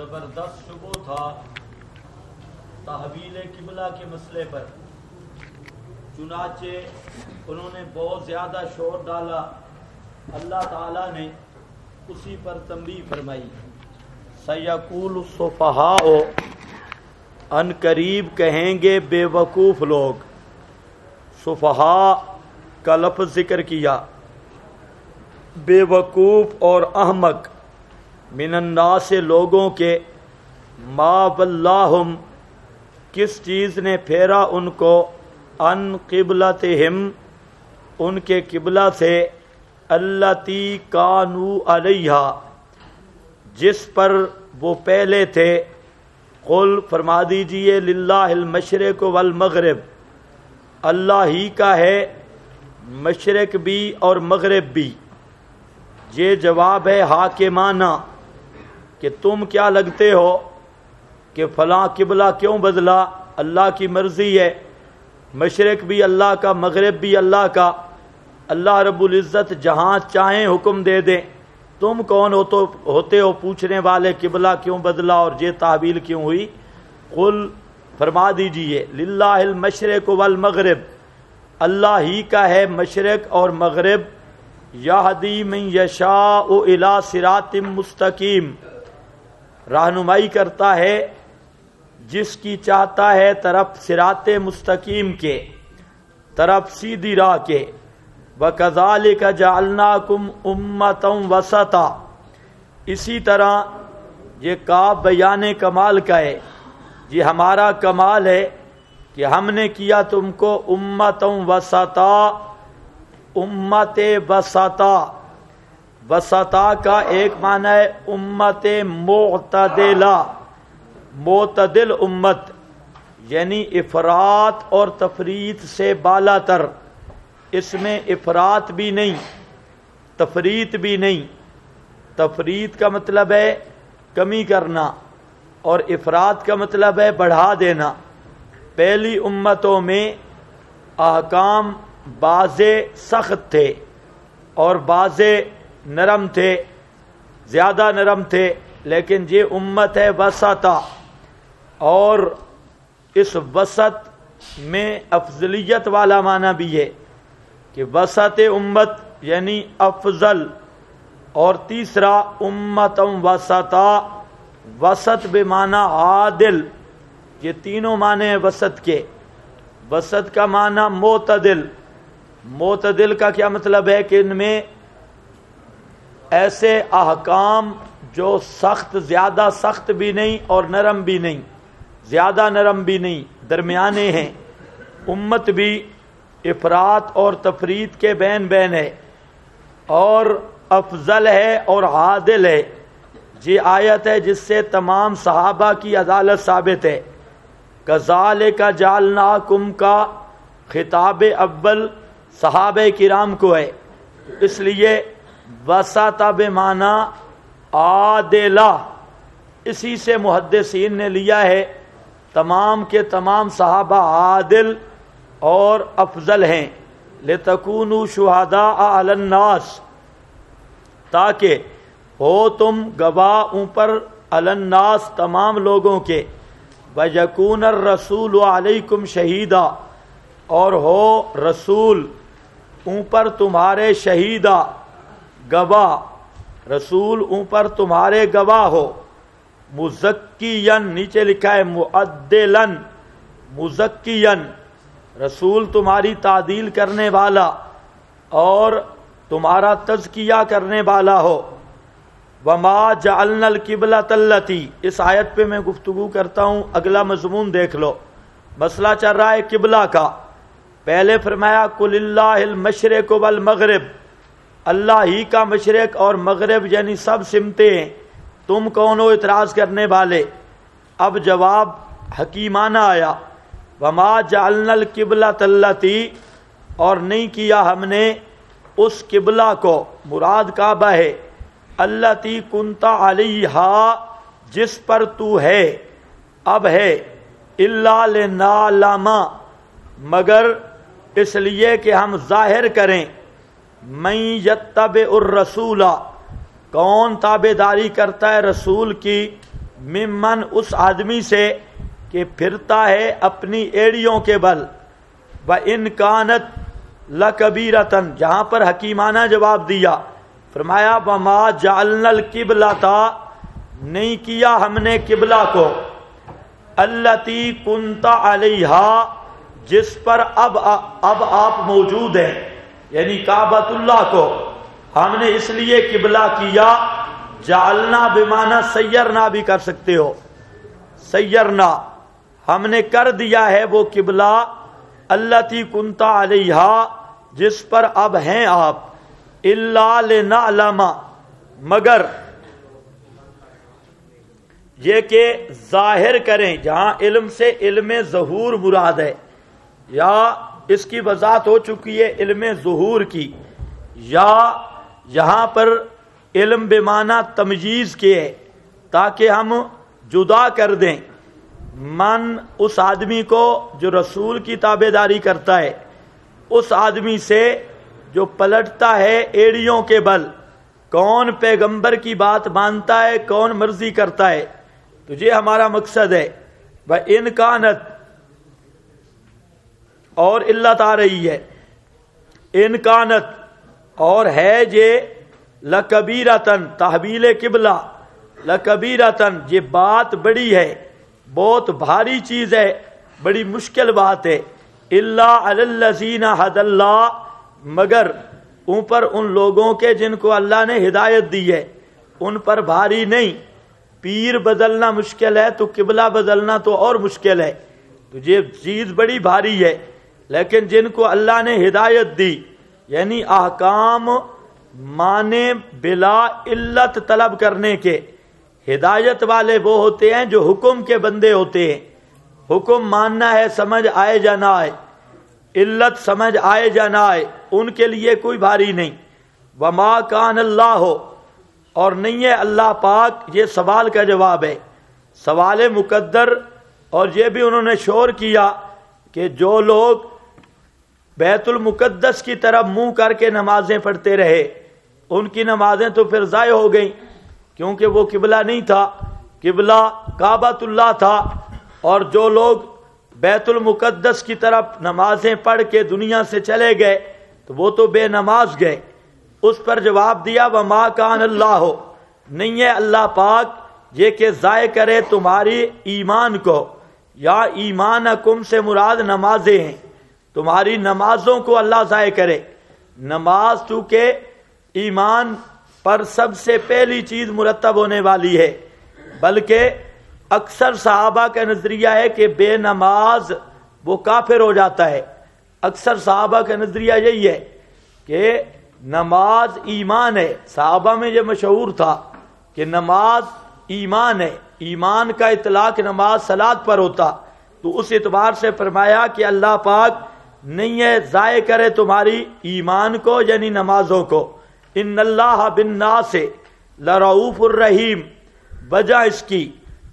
زبردست شبہ تھا تحویل قبلہ کے مسئلے پر، چنانچہ انہوں نے بہت زیادہ شور ڈالا، اللہ تعالیٰ نے اسی پر تنبیہ فرمائی۔ سیقول السفہاء، ان قریب کہیں گے بے وقوف لوگ۔ سفہاء کا لفظ ذکر کیا، بے وقوف اور احمق، من الناس لوگوں کے، ما ولاہم کس چیز نے پھیرا ان کو، ان قبلتہم ان کے قبلہ سے، التی کانوا علیہا جس پر وہ پہلے تھے، قل فرما دیجئے للہ المشرق والمغرب، اللہ ہی کا ہے مشرق بھی اور مغرب بھی۔ یہ جواب ہے حاکمانہ کہ تم کیا لگتے ہو کہ فلاں قبلہ کیوں بدلا، اللہ کی مرضی ہے، مشرق بھی اللہ کا مغرب بھی اللہ کا، اللہ رب العزت جہاں چاہیں حکم دے دیں، تم کون ہوتے ہو پوچھنے والے قبلہ کیوں بدلا اور یہ تحویل کیوں ہوئی۔ قل فرما دیجئے للہ المشرق والمغرب، اللہ ہی کا ہے مشرق اور مغرب، یہدی من یشاء الی صراط مستقیم، رہنمائی کرتا ہے جس کی چاہتا ہے طرف صراط مستقیم کے، طرف سیدھی راہ کے۔ وَكَذَلِكَ جَعَلْنَاكُمْ أُمَّةً وَسَطًا، اسی طرح یہ کاف بیان کمال کا ہے، یہ ہمارا کمال ہے کہ ہم نے کیا تم کو امتً وسطا، امت وسطا۔ وسطا کا ایک معنی ہے امت معتدلہ، معتدل امت، یعنی افراط اور تفریط سے بالا تر، اس میں افراط بھی نہیں تفریط بھی نہیں۔ تفریط کا مطلب ہے کمی کرنا اور افراط کا مطلب ہے بڑھا دینا۔ پہلی امتوں میں احکام بعضے سخت تھے اور بعضے نرم تھے، زیادہ نرم تھے، لیکن یہ امت ہے وسطا، اور اس وسط میں افضلیت والا معنی بھی ہے کہ وسط امت یعنی افضل، اور تیسرا امتً وسطا، وسط بمعنی عادل، یہ تینوں معنی ہیں وسط کے۔ وسط کا معنی معتدل، معتدل کا کیا مطلب ہے کہ ان میں ایسے احکام جو سخت، زیادہ سخت بھی نہیں اور نرم بھی نہیں، زیادہ نرم بھی نہیں، درمیانے ہیں۔ امت بھی افراط اور تفریط کے بین بین ہے، اور افضل ہے اور عادل ہے۔ یہ آیت ہے جس سے تمام صحابہ کی عدالت ثابت ہے۔ کذالک جعلناکم کا خطاب اول صحابہ کرام کو ہے، اس لیے وسط بمعنی عادلہ، اسی سے محدثین نے لیا ہے تمام کے تمام صحابہ عادل اور افضل ہیں۔ لتکونوا شہداء علی الناس، تاکہ ہو تم گواہ اوپر علی الناس تمام لوگوں کے، ویکون الرسول علیکم شہیدا، اور ہو رسول اوپر تمہارے شہیدا گواہ، رسول اوپر تمہارے گواہ ہو۔ مزکین، نیچے لکھا ہے معدلن، مزکین، رسول تمہاری تعدیل کرنے والا اور تمہارا تزکیہ کرنے والا ہو۔ وما جعلنا القبلۃ التی، اس آیت پہ میں گفتگو کرتا ہوں، اگلا مضمون دیکھ لو۔ مسئلہ چل رہا ہے قبلہ کا۔ پہلے فرمایا قل اللہ المشرق والمغرب، اللہ ہی کا مشرق اور مغرب یعنی سب سمتیں ہیں، تم کون ہو اعتراض کرنے والے۔ اب جواب حکیمانہ آیا، وما جعلنا القبلۃ التی، اور نہیں کیا ہم نے اس قبلہ کو، مراد کعبہ ہے، التی کنت علیہا، جس پر تو ہے، اب ہے، الا لنعلم، مگر اس لیے کہ ہم ظاہر کریں، من یتبع الرسول، کون تابع داری کرتا ہے رسول کی، ممن اس آدمی سے کہ پھرتا ہے اپنی ایڑیوں کے بل، وَإِنْ كَانَتْ لَكَبِيرَةً جہاں پر حکیمانہ جواب دیا، فرمایا وَمَا جَعَلْنَا الْقِبْلَةَ نہیں کیا ہم نے قبلہ کو، الَّتِي كُنْتَ عَلَيْهَا جس پر اب آپ موجود ہیں، یعنی کعبۃ اللہ کو ہم نے اس لیے قبلہ کیا، جعلنا بمعنی سیرنا بھی کر سکتے ہو، سیرنا ہم نے کر دیا ہے وہ قبلہ، التی کنتا علیہا جس پر اب ہیں آپ، الا لنعلم مگر یہ کہ ظاہر کریں، جہاں علم سے علم ظہور مراد ہے، یا اس کی وضاحت ہو چکی ہے علم ظہور کی، یا یہاں پر علم بمعنی تمییز کے ہے تاکہ ہم جدا کر دیں من اس آدمی کو جو رسول کی تابعداری کرتا ہے، اس آدمی سے جو پلٹتا ہے ایڑیوں کے بل، کون پیغمبر کی بات مانتا ہے، کون مرضی کرتا ہے، تو یہ ہمارا مقصد ہے۔ وَإِنْ كَانَتْ اور علت آ رہی ہے، ان کانت اور ہے یہ، لکبیرتن تحویل قبلہ، لکبیرتن یہ بات بڑی ہے، بہت بھاری چیز ہے، بڑی مشکل بات ہے، الا علی الذین ھدی اللہ مگر اوپر ان لوگوں کے جن کو اللہ نے ہدایت دی ہے، ان پر بھاری نہیں۔ پیر بدلنا مشکل ہے تو قبلہ بدلنا تو اور مشکل ہے، تو یہ چیز بڑی بھاری ہے، لیکن جن کو اللہ نے ہدایت دی یعنی احکام مانے بلا علت طلب کرنے کے، ہدایت والے وہ ہوتے ہیں جو حکم کے بندے ہوتے ہیں، حکم ماننا ہے سمجھ آئے یا نہ آئے، علت سمجھ آئے یا نہ آئے، ان کے لیے کوئی بھاری نہیں۔ وما کان اللہ اور نہیں ہے اللہ پاک، یہ سوال کا جواب ہے، سوال مقدر، اور یہ بھی انہوں نے شور کیا کہ جو لوگ بیت المقدس کی طرف منہ کر کے نمازیں پڑھتے رہے ان کی نمازیں تو پھر ضائع ہو گئیں، کیونکہ وہ قبلہ نہیں تھا، قبلہ کعبۃ اللہ تھا، اور جو لوگ بیت المقدس کی طرف نمازیں پڑھ کے دنیا سے چلے گئے تو وہ تو بے نماز گئے۔ اس پر جواب دیا وما کان اللہ نہیں ہے اللہ پاک یہ کہ ضائع کرے تمہاری ایمان کو، یا ایمانکم سے مراد نمازیں ہیں، تمہاری نمازوں کو اللہ ضائع کرے۔ نماز چونکہ ایمان پر سب سے پہلی چیز مرتب ہونے والی ہے، بلکہ اکثر صحابہ کا نظریہ ہے کہ بے نماز وہ کافر ہو جاتا ہے، اکثر صحابہ کا نظریہ یہی ہے کہ نماز ایمان ہے، صحابہ میں یہ مشہور تھا کہ نماز ایمان ہے، ایمان کا اطلاق نماز صلاۃ پر ہوتا، تو اس اعتبار سے فرمایا کہ اللہ پاک نہیں ہے ضائع کرے تمہاری ایمان کو یعنی نمازوں کو۔ ان اللہ بالناس لرؤوف الرحیم، وجہ اس کی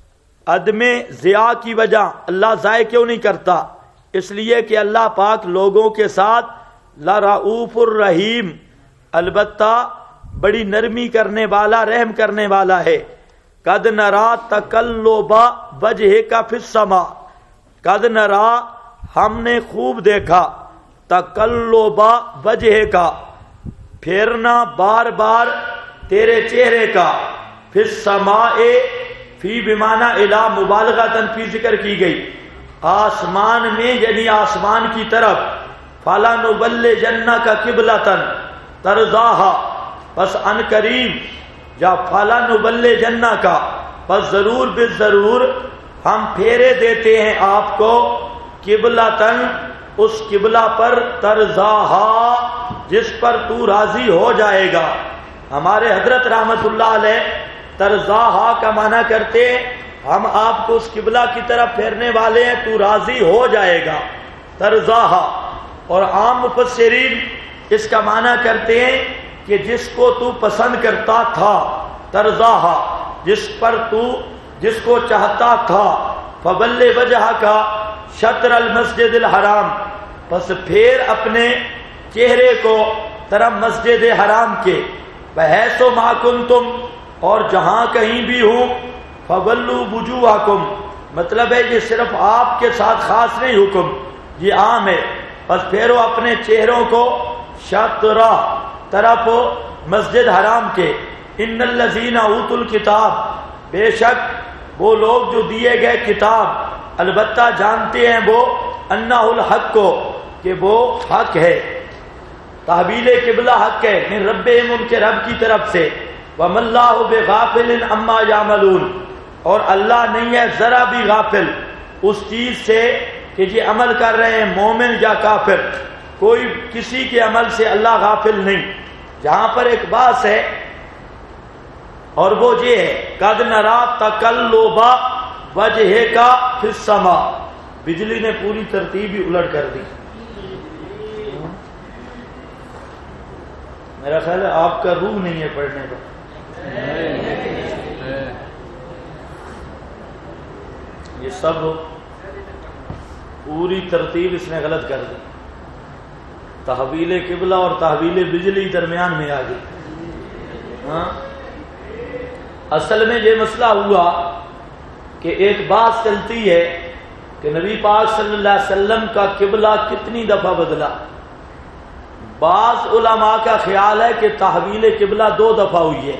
عدم ضیاء کی وجہ اللہ ضائع کیوں نہیں کرتا، اس لیے کہ اللہ پاک لوگوں کے ساتھ لرؤوف الرحیم، البتہ بڑی نرمی کرنے والا، رحم کرنے والا ہے۔ قد نرا تقلب وجہک فی السماء، قد نرا ہم نے خوب دیکھا، تقلب وجہک پھیرنا بار بار تیرے چہرے کا، فی السماء فی بمعنی الی مبالغۃ فی ذکر کی گئی، آسمان میں یعنی آسمان کی طرف، فلنولینک قبلۃ ترضاھا پس ان قریب، یا فلنولینک پس ضرور بالضرور ہم پھیرے دیتے ہیں آپ کو، قبلۃن اس قبلہ پر، ترضاھا جس پر تو راضی ہو جائے گا۔ ہمارے حضرت رحمت اللہ علیہ ترضاھا کا معنی کرتے ہیں ہم آپ کو اس قبلہ کی طرف پھیرنے والے ہیں، تو راضی ہو جائے گا، ترضاھا۔ اور عام مفسرین اس کا معنی کرتے ہیں کہ جس کو تو پسند کرتا تھا، ترضاھا جس پر تو جس کو چاہتا تھا، فول وجہک شطر المسجد الحرام پس پھیر اپنے چہرے کو طرف مسجد حرام کے، وحیث ما کنتم اور جہاں کہیں بھی ہوں، فولوا وجوہکم، مطلب ہے یہ صرف آپ کے ساتھ خاص نہیں حکم، یہ عام ہے، بس پھیرو اپنے چہروں کو شطرہ طرف مسجد حرام کے، ان الذین اوتوا الکتاب، بے شک وہ لوگ جو دیے گئے کتاب، البتہ جانتے ہیں وہ انہ الحق کو، کہ وہ حق ہے، تحویل قبلہ حق ہے، من ربہم ان کے رب کی طرف سے، وما اللہ بغافل عما یعملون، اور اللہ نہیں ہے ذرا بھی غافل اس چیز سے کہ یہ عمل کر رہے ہیں مومن یا کافر، کوئی کسی کے عمل سے اللہ غافل نہیں۔ جہاں پر ایک بات ہے اور وہ یہ ہے قد نرا تقلب وجہک فی السماء، بجلی نے پوری ترتیب ہی الٹ کر دی۔ میرا خیال ہے آپ کا روح نہیں ہے پڑھنے کا، یہ سب پوری ترتیب اس نے غلط کر دی، تحویل قبلہ اور تحویل بجلی درمیان میں آ گئی۔ ہاں اصل میں یہ مسئلہ ہوا کہ ایک بات چلتی ہے کہ نبی پاک صلی اللہ علیہ وسلم کا قبلہ کتنی دفعہ بدلا۔ بعض علماء کا خیال ہے کہ تحویل قبلہ 2 دفعہ ہوئی ہے،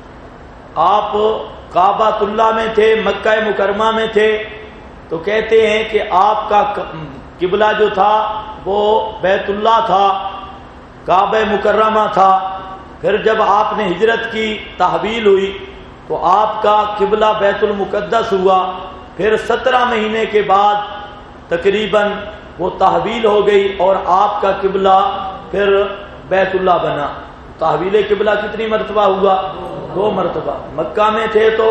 آپ کعبۃ اللہ میں تھے، مکہ مکرمہ میں تھے، تو کہتے ہیں کہ آپ کا قبلہ جو تھا وہ بیت اللہ تھا، کعبہ مکرمہ تھا، پھر جب آپ نے ہجرت کی تحویل ہوئی تو آپ کا قبلہ بیت المقدس ہوا، پھر 17 مہینے کے بعد تقریباً وہ تحویل ہو گئی اور آپ کا قبلہ پھر بیت اللہ بنا۔ تحویل قبلہ کتنی مرتبہ ہوا؟ 2 مرتبہ۔ مکہ میں تھے تو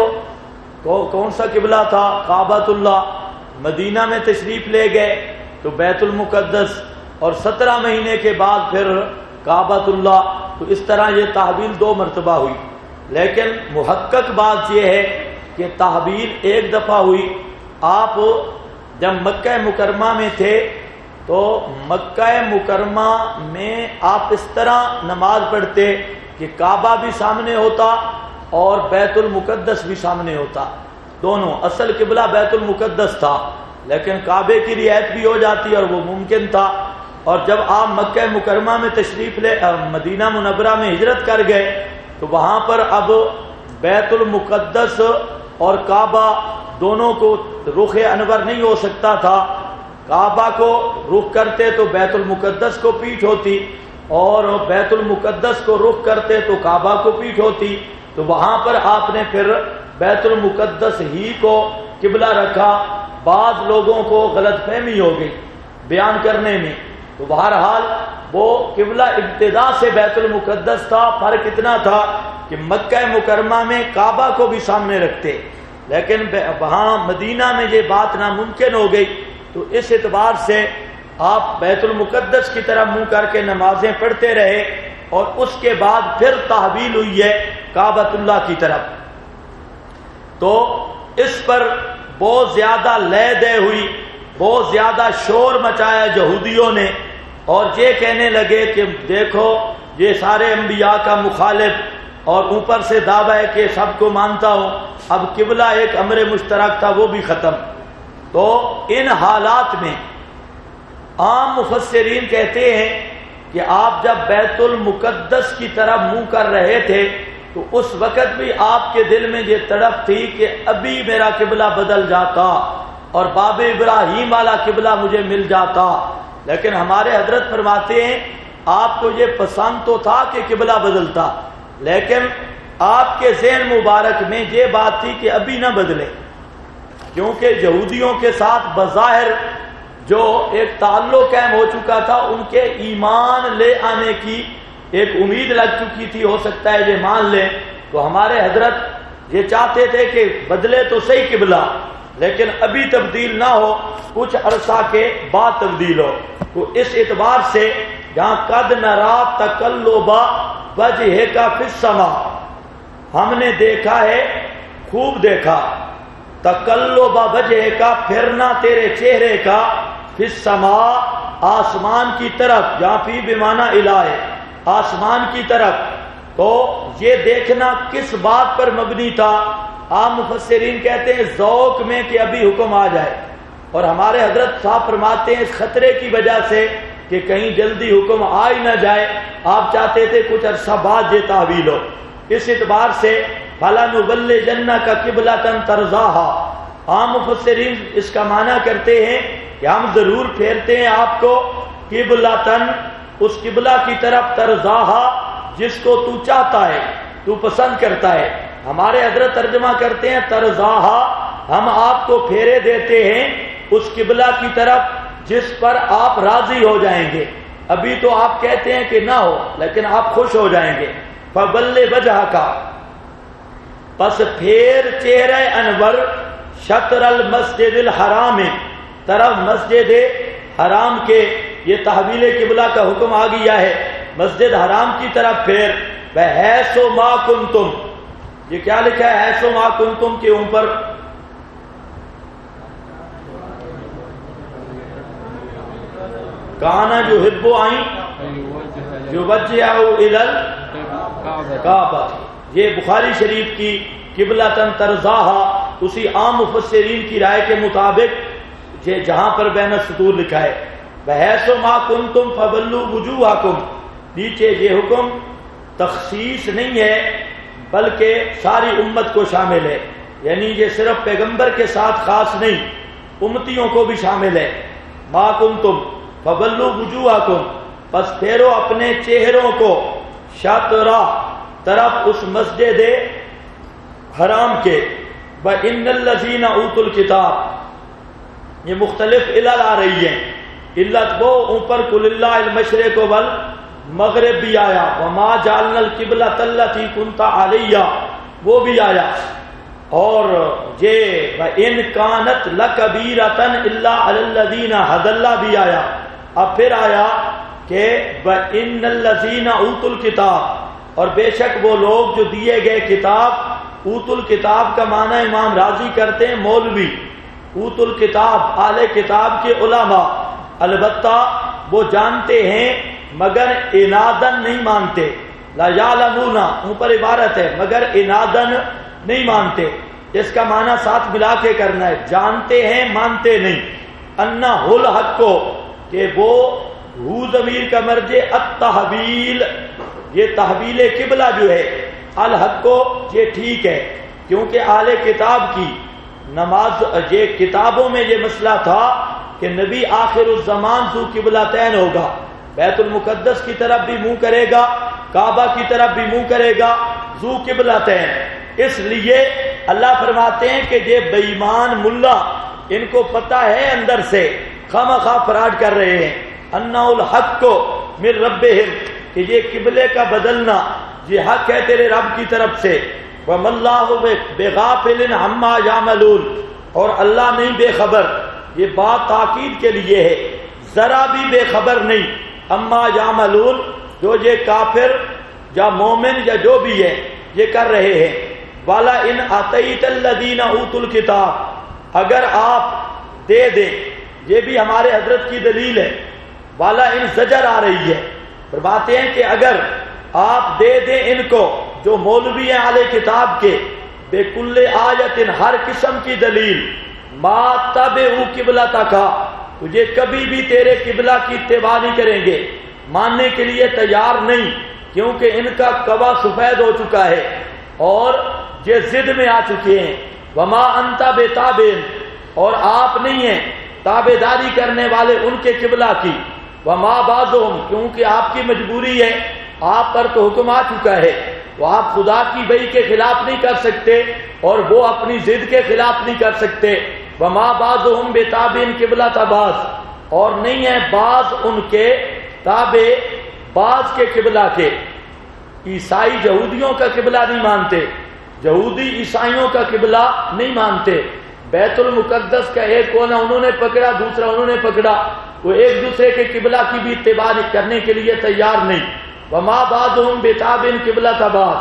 کون سا قبلہ تھا؟ کعبۃ اللہ۔ مدینہ میں تشریف لے گئے تو بیت المقدس، اور 17 مہینے کے بعد پھر کعبۃ اللہ، تو اس طرح یہ تحویل 2 مرتبہ ہوئی۔ لیکن محقق بات یہ ہے کہ تحویل 1 دفعہ ہوئی۔ آپ جب مکہ مکرمہ میں تھے تو مکہ مکرمہ میں آپ اس طرح نماز پڑھتے کہ کعبہ بھی سامنے ہوتا اور بیت المقدس بھی سامنے ہوتا، دونوں۔ اصل قبلہ بیت المقدس تھا لیکن کعبے کی رعایت بھی ہو جاتی اور وہ ممکن تھا۔ اور جب آپ مکہ مکرمہ میں تشریف لے مدینہ منورہ میں ہجرت کر گئے تو وہاں پر اب بیت المقدس اور کعبہ دونوں کو رخ انور نہیں ہو سکتا تھا، کعبہ کو رخ کرتے تو بیت المقدس کو پیٹھ ہوتی، اور بیت المقدس کو رخ کرتے تو کعبہ کو پیٹھ ہوتی، تو وہاں پر آپ نے پھر بیت المقدس ہی کو قبلہ رکھا۔ بعض لوگوں کو غلط فہمی ہو گئی بیان کرنے میں، تو بہرحال وہ قبلہ ابتدا سے بیت المقدس تھا، فرق اتنا تھا کہ مکہ مکرمہ میں کعبہ کو بھی سامنے رکھتے، لیکن وہاں مدینہ میں یہ بات ناممکن ہو گئی، تو اس اعتبار سے آپ بیت المقدس کی طرف منہ کر کے نمازیں پڑھتے رہے، اور اس کے بعد پھر تحویل ہوئی ہے کعبۃ اللہ کی طرف۔ تو اس پر بہت زیادہ لے دے ہوئی، بہت زیادہ شور مچایا یہودیوں نے، اور یہ کہنے لگے کہ دیکھو یہ سارے انبیاء کا مخالف، اور اوپر سے دعویٰ ہے کہ سب کو مانتا ہوں، اب قبلہ ایک امر مشترک تھا وہ بھی ختم۔ تو ان حالات میں عام مفسرین کہتے ہیں کہ آپ جب بیت المقدس کی طرف منہ کر رہے تھے تو اس وقت بھی آپ کے دل میں یہ تڑپ تھی کہ ابھی میرا قبلہ بدل جاتا اور باب ابراہیم والا قبلہ مجھے مل جاتا، لیکن ہمارے حضرت فرماتے ہیں آپ کو یہ پسند تو تھا کہ قبلہ بدلتا، لیکن آپ کے ذہن مبارک میں یہ بات تھی کہ ابھی نہ بدلے، کیونکہ یہودیوں کے ساتھ بظاہر جو ایک تعلق قائم ہو چکا تھا، ان کے ایمان لے آنے کی ایک امید لگ چکی تھی، ہو سکتا ہے یہ مان لیں، تو ہمارے حضرت یہ چاہتے تھے کہ بدلے تو صحیح قبلہ لیکن ابھی تبدیل نہ ہو، کچھ عرصہ کے بعد تبدیل ہو۔ تو اس اعتبار سے جہاں قد نرا تقلب وجہک فی السماء، ہم نے دیکھا ہے، خوب دیکھا، تقلب وجہک پھرنا تیرے چہرے کا، فی السماء آسمان کی طرف، جہاں فی بمعنی الہ ہے، آسمان کی طرف۔ تو یہ دیکھنا کس بات پر مبنی تھا؟ عام مفسرین کہتے ہیں ذوق میں کہ ابھی حکم آ جائے، اور ہمارے حضرت صاحب فرماتے ہیں اس خطرے کی وجہ سے کہ کہیں جلدی حکم آ ہی نہ جائے، آپ چاہتے تھے کچھ عرصہ بعد یہ تحویل ہو۔ اس اعتبار سے فَلَنُبَلِّغَنَّكَ قِبْلَةً تَرْضَاهَا، عام مفسرین اس کا معنی کرتے ہیں کہ ہم ضرور پھیرتے ہیں آپ کو قبلتاً، اس قبلہ کی طرف ترضاها جس کو تو چاہتا ہے، تو پسند کرتا ہے۔ ہمارے حضرت ترجمہ کرتے ہیں ترضاها، ہم آپ کو پھیرے دیتے ہیں اس قبلہ کی طرف جس پر آپ راضی ہو جائیں گے۔ ابھی تو آپ کہتے ہیں کہ نہ ہو، لیکن آپ خوش ہو جائیں گے۔ فَبَلِّ وَجْهَكَ، پس پھیر چہرہ انور شطر المسجد الحرام، طرف مسجد حرام کے، یہ تحویل قبلہ کا حکم آ گیا ہے، مسجد حرام کی طرف پھیر۔ بحیث ما کنتم، یہ کیا لکھا ہے حیث ما کنتم کے اوپر؟ کانا جو ہبو آئیں جو وجہ الی الکعبہ، یہ بخاری شریف کی قبلتاً ترضاها اسی عام مفسرین کی رائے کے مطابق یہ جہاں پر بین السطور لکھا ہے بحیث ما کنتم فولوا وجوہکم، نیچے یہ حکم تخصیص نہیں ہے بلکہ ساری امت کو شامل ہے، یعنی یہ صرف پیغمبر کے ساتھ خاص نہیں، امتیوں کو بھی شامل ہے۔ ما کنتم فولوا وجوہکم، پس پھیرو اپنے چہروں کو شطرہ طرف اس مسجد حرام کے۔ وَإِنَّ الَّذِينَ أُوتُوا الْكِتَابَ، یہ مختلف علل آ رہی ہیں، علت وہ اوپر قُلِ اللَّهِ الْمَشْرِقُ وَالْمَغْرِبُ بھی آیا، وَمَا جَعَلْنَا الْقِبْلَةَ الَّتِي كُنْتَ عَلَيْهَا وہ بھی آیا، اور یہ وَإِنْ كَانَتْ لَكَبِيرَةً إِلَّا عَلَى الَّذِينَ هَدَى اللَّهُ بھی آیا۔ اب پھر آیا کہ وَإِنَّ الَّذِينَ أُوتُوا الْكِتَابَ، اور بے شک وہ لوگ جو دیے گئے کتاب، اوت الکتاب کا معنی امام راضی کرتے ہیں مولوی، اوت الکتاب اہل کتاب کے علماء، البتہ وہ جانتے ہیں مگر عنادن نہیں مانتے، لا یعلمون اوپر عبارت ہے مگر عنادن نہیں مانتے، اس کا معنی ساتھ ملا کے کرنا ہے، جانتے ہیں مانتے نہیں۔ انہ الحق کو، کہ وہ ہو ضمیر کا مرجع التحویل، یہ تحویل قبلہ جو ہے الحق کو یہ ٹھیک ہے، کیونکہ اہل کتاب کی نماز، یہ کتابوں میں یہ مسئلہ تھا کہ نبی آخر الزمان ذو قبلتین ہوگا، بیت المقدس کی طرف بھی منہ کرے گا، کعبہ کی طرف بھی منہ کرے گا، ذو قبلتین۔ اس لیے اللہ فرماتے ہیں کہ یہ بے ایمان ملا، ان کو پتہ ہے اندر سے خامخواہ فراڈ کر رہے ہیں، انہ الحق کو من ربہم، کہ یہ قبلے کا بدلنا یہ حق ہے تیرے رب کی طرف سے، وَمَا اللَّهُ بِغَافِلٍ عَمَّا يَعْمَلُونَ، اور اللہ نہیں بے خبر، یہ بات تاکید کے لیے ہے، ذرا بھی بے خبر نہیں، اما یعملون، جو یہ کافر یا مومن یا جو بھی ہے یہ کر رہے ہیں۔ والا ان آتیت الذین اوتوا الکتاب، اگر آپ دے دیں، یہ بھی ہمارے حضرت کی دلیل ہے، والا ان زجر آ رہی ہے، فرماتے ہیں کہ اگر آپ دے دیں ان کو جو مولوی ہیں اہل کتاب کے، بے کل آیت، ہر قسم کی دلیل، ما تبعوا قبلتک، تجھے کبھی بھی تیرے قبلہ کی اتباع نہیں کریں گے، ماننے کے لیے تیار نہیں، کیونکہ ان کا قبا سفید ہو چکا ہے اور یہ ضد میں آ چکے ہیں۔ وما انت بتابع، اور آپ نہیں ہیں تابع داری کرنے والے ان کے قبلہ کی، وما بعضهم، کیونکہ آپ کی مجبوری ہے، آپ پر تو حکم آ چکا ہے، وہ آپ خدا کی وحی کے خلاف نہیں کر سکتے اور وہ اپنی ضد کے خلاف نہیں کر سکتے۔ وما بعضهم بتابع قبلۃ بعض، اور نہیں ہے بعض ان کے تابع بعض کے قبلہ کے۔ عیسائی یہودیوں کا قبلہ نہیں مانتے، یہودی عیسائیوں کا قبلہ نہیں مانتے، بیت المقدس کا ایک کونا انہوں نے پکڑا، دوسرا انہوں نے پکڑا، وہ ایک دوسرے کے قبلہ کی بھی اتباع کرنے کے لیے تیار نہیں۔ وما بعضهم بتابع قبلۃ بعض،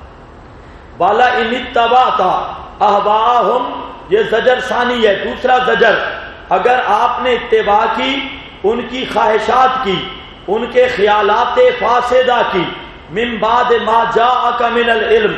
والا ان اتبعت اهواءهم، یہ زجر ثانی ہے، دوسرا زجر، اگر آپ نے اتباع کی ان کی خواہشات کی، ان کے خیالات فاسدہ کی، من بعد ما جاءک من العلم،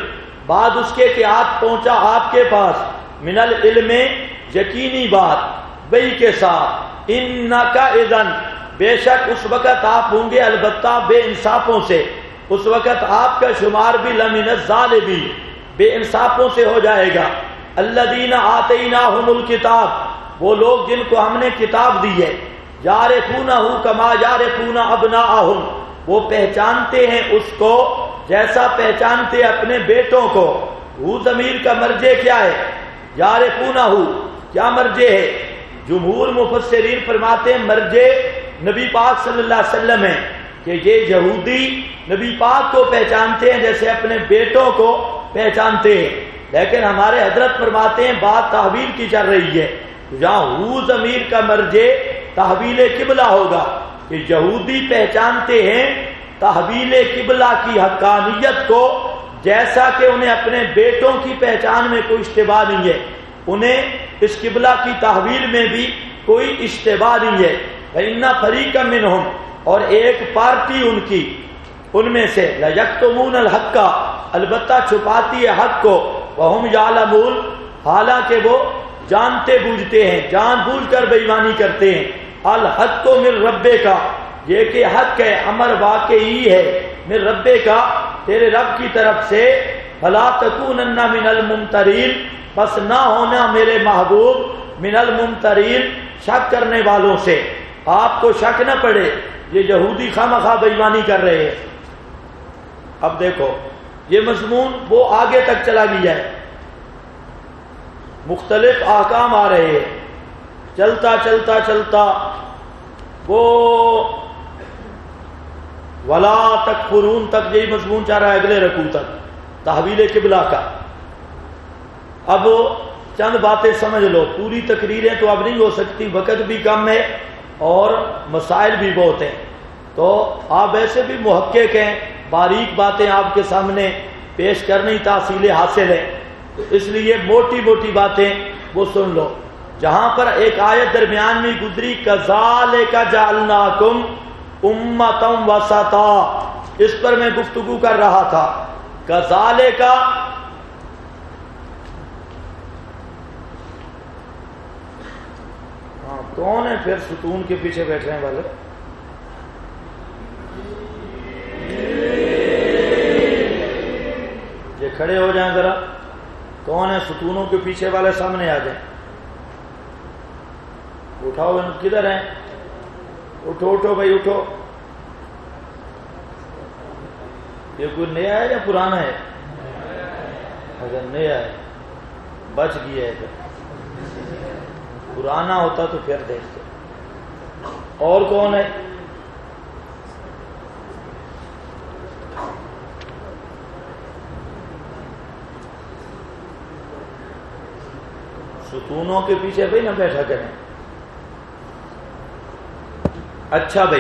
بعد اس کے کہ آپ پہنچا آپ کے پاس من العلم یقینی بات بئی کے ساتھ انک اذن بے شک اس وقت آپ ہوں گے البتہ بے انصافوں سے، اس وقت آپ کا شمار بھی لمن الظالمین بے انصافوں سے ہو جائے گا۔ الذین آتیناہم الکتاب وہ لوگ جن کو ہم نے کتاب دی ہے، یعرفونہ کما یعرفون ابناءہم وہ پہچانتے ہیں اس کو جیسا پہچانتے اپنے بیٹوں کو۔ وہ ضمیر کا مرجع کیا ہے؟ یعرفونہ کیا مرجع ہے؟ جمہور مفسرین فرماتے ہیں مرجع نبی پاک صلی اللہ علیہ وسلم ہے کہ یہ یہودی نبی پاک کو پہچانتے ہیں جیسے اپنے بیٹوں کو پہچانتے ہیں، لیکن ہمارے حضرت فرماتے ہیں بات تحویل کی چل رہی ہے، جہاں ہو ضمیر کا مرجع تحویل قبلہ ہوگا کہ یہودی پہچانتے ہیں تحویل قبلہ کی حقانیت کو جیسا کہ انہیں اپنے بیٹوں کی پہچان میں کوئی اشتباہ نہیں ہے، انہیں اس قبلہ کی تحویل میں بھی کوئی اشتباہ نہیں ہے۔ فَإِنَّ فَرِيقًا مِّنْهُمْ اور ایک پارٹی ان میں سے لَيَكْتُمُونَ الْحَقَّ البتہ چھپاتی ہے حق کو، وَهُمْ يَعْلَمُونَ حالانکہ وہ جانتے بوجھتے ہیں، جان بوجھ کر بے ایمانی کرتے ہیں۔ الحق من ربک یہ کہ حق ہے، امر واقعی ہے، من ربک تیرے رب کی طرف سے، فلا تکونن من الممترین بس نہ ہونا میرے محبوب من الممترین شک کرنے والوں سے، آپ کو شک نہ پڑے یہ یہودی خواہ بے ایمانی کر رہے ہیں۔ اب دیکھو یہ مضمون وہ آگے تک چلا گیا ہے، مختلف احکام آ رہے ہیں، چلتا چلتا چلتا وہ ولا تکفرون تک یہی مضمون چاہ رہا ہے اگلے رکوع تک تحویل قبلہ کا۔ اب چند باتیں سمجھ لو، پوری تقریریں تو اب نہیں ہو سکتی، وقت بھی کم ہے اور مسائل بھی بہت ہیں، تو آپ ویسے بھی محقق ہیں، باریک باتیں آپ کے سامنے پیش کرنی تحصیل حاصل ہے، اس لیے موٹی موٹی باتیں وہ سن لو۔ جہاں پر ایک آیت درمیان میں گزری کذالک جعلناکم امۃ وسطا، اس پر میں گفتگو کر رہا تھا۔ کذالک کون ہے پھر ستون کے پیچھے بیٹھنے والے؟ یہ کھڑے ہو جائیں ذرا، کون ہے ستونوں کے پیچھے والے سامنے آ جائیں، اٹھاؤ، کدھر ہیں؟ اٹھو اٹھو بھائی اٹھو۔ یہ کوئی نیا ہے یا پرانا ہے؟ اگر نیا ہے بچ گیا ہے، پرانا ہوتا تو پھر دیکھتے۔ اور کون ہے؟ ستونوں کے پیچھے بھائی نہ بیٹھا کریں۔ اچھا بھائی،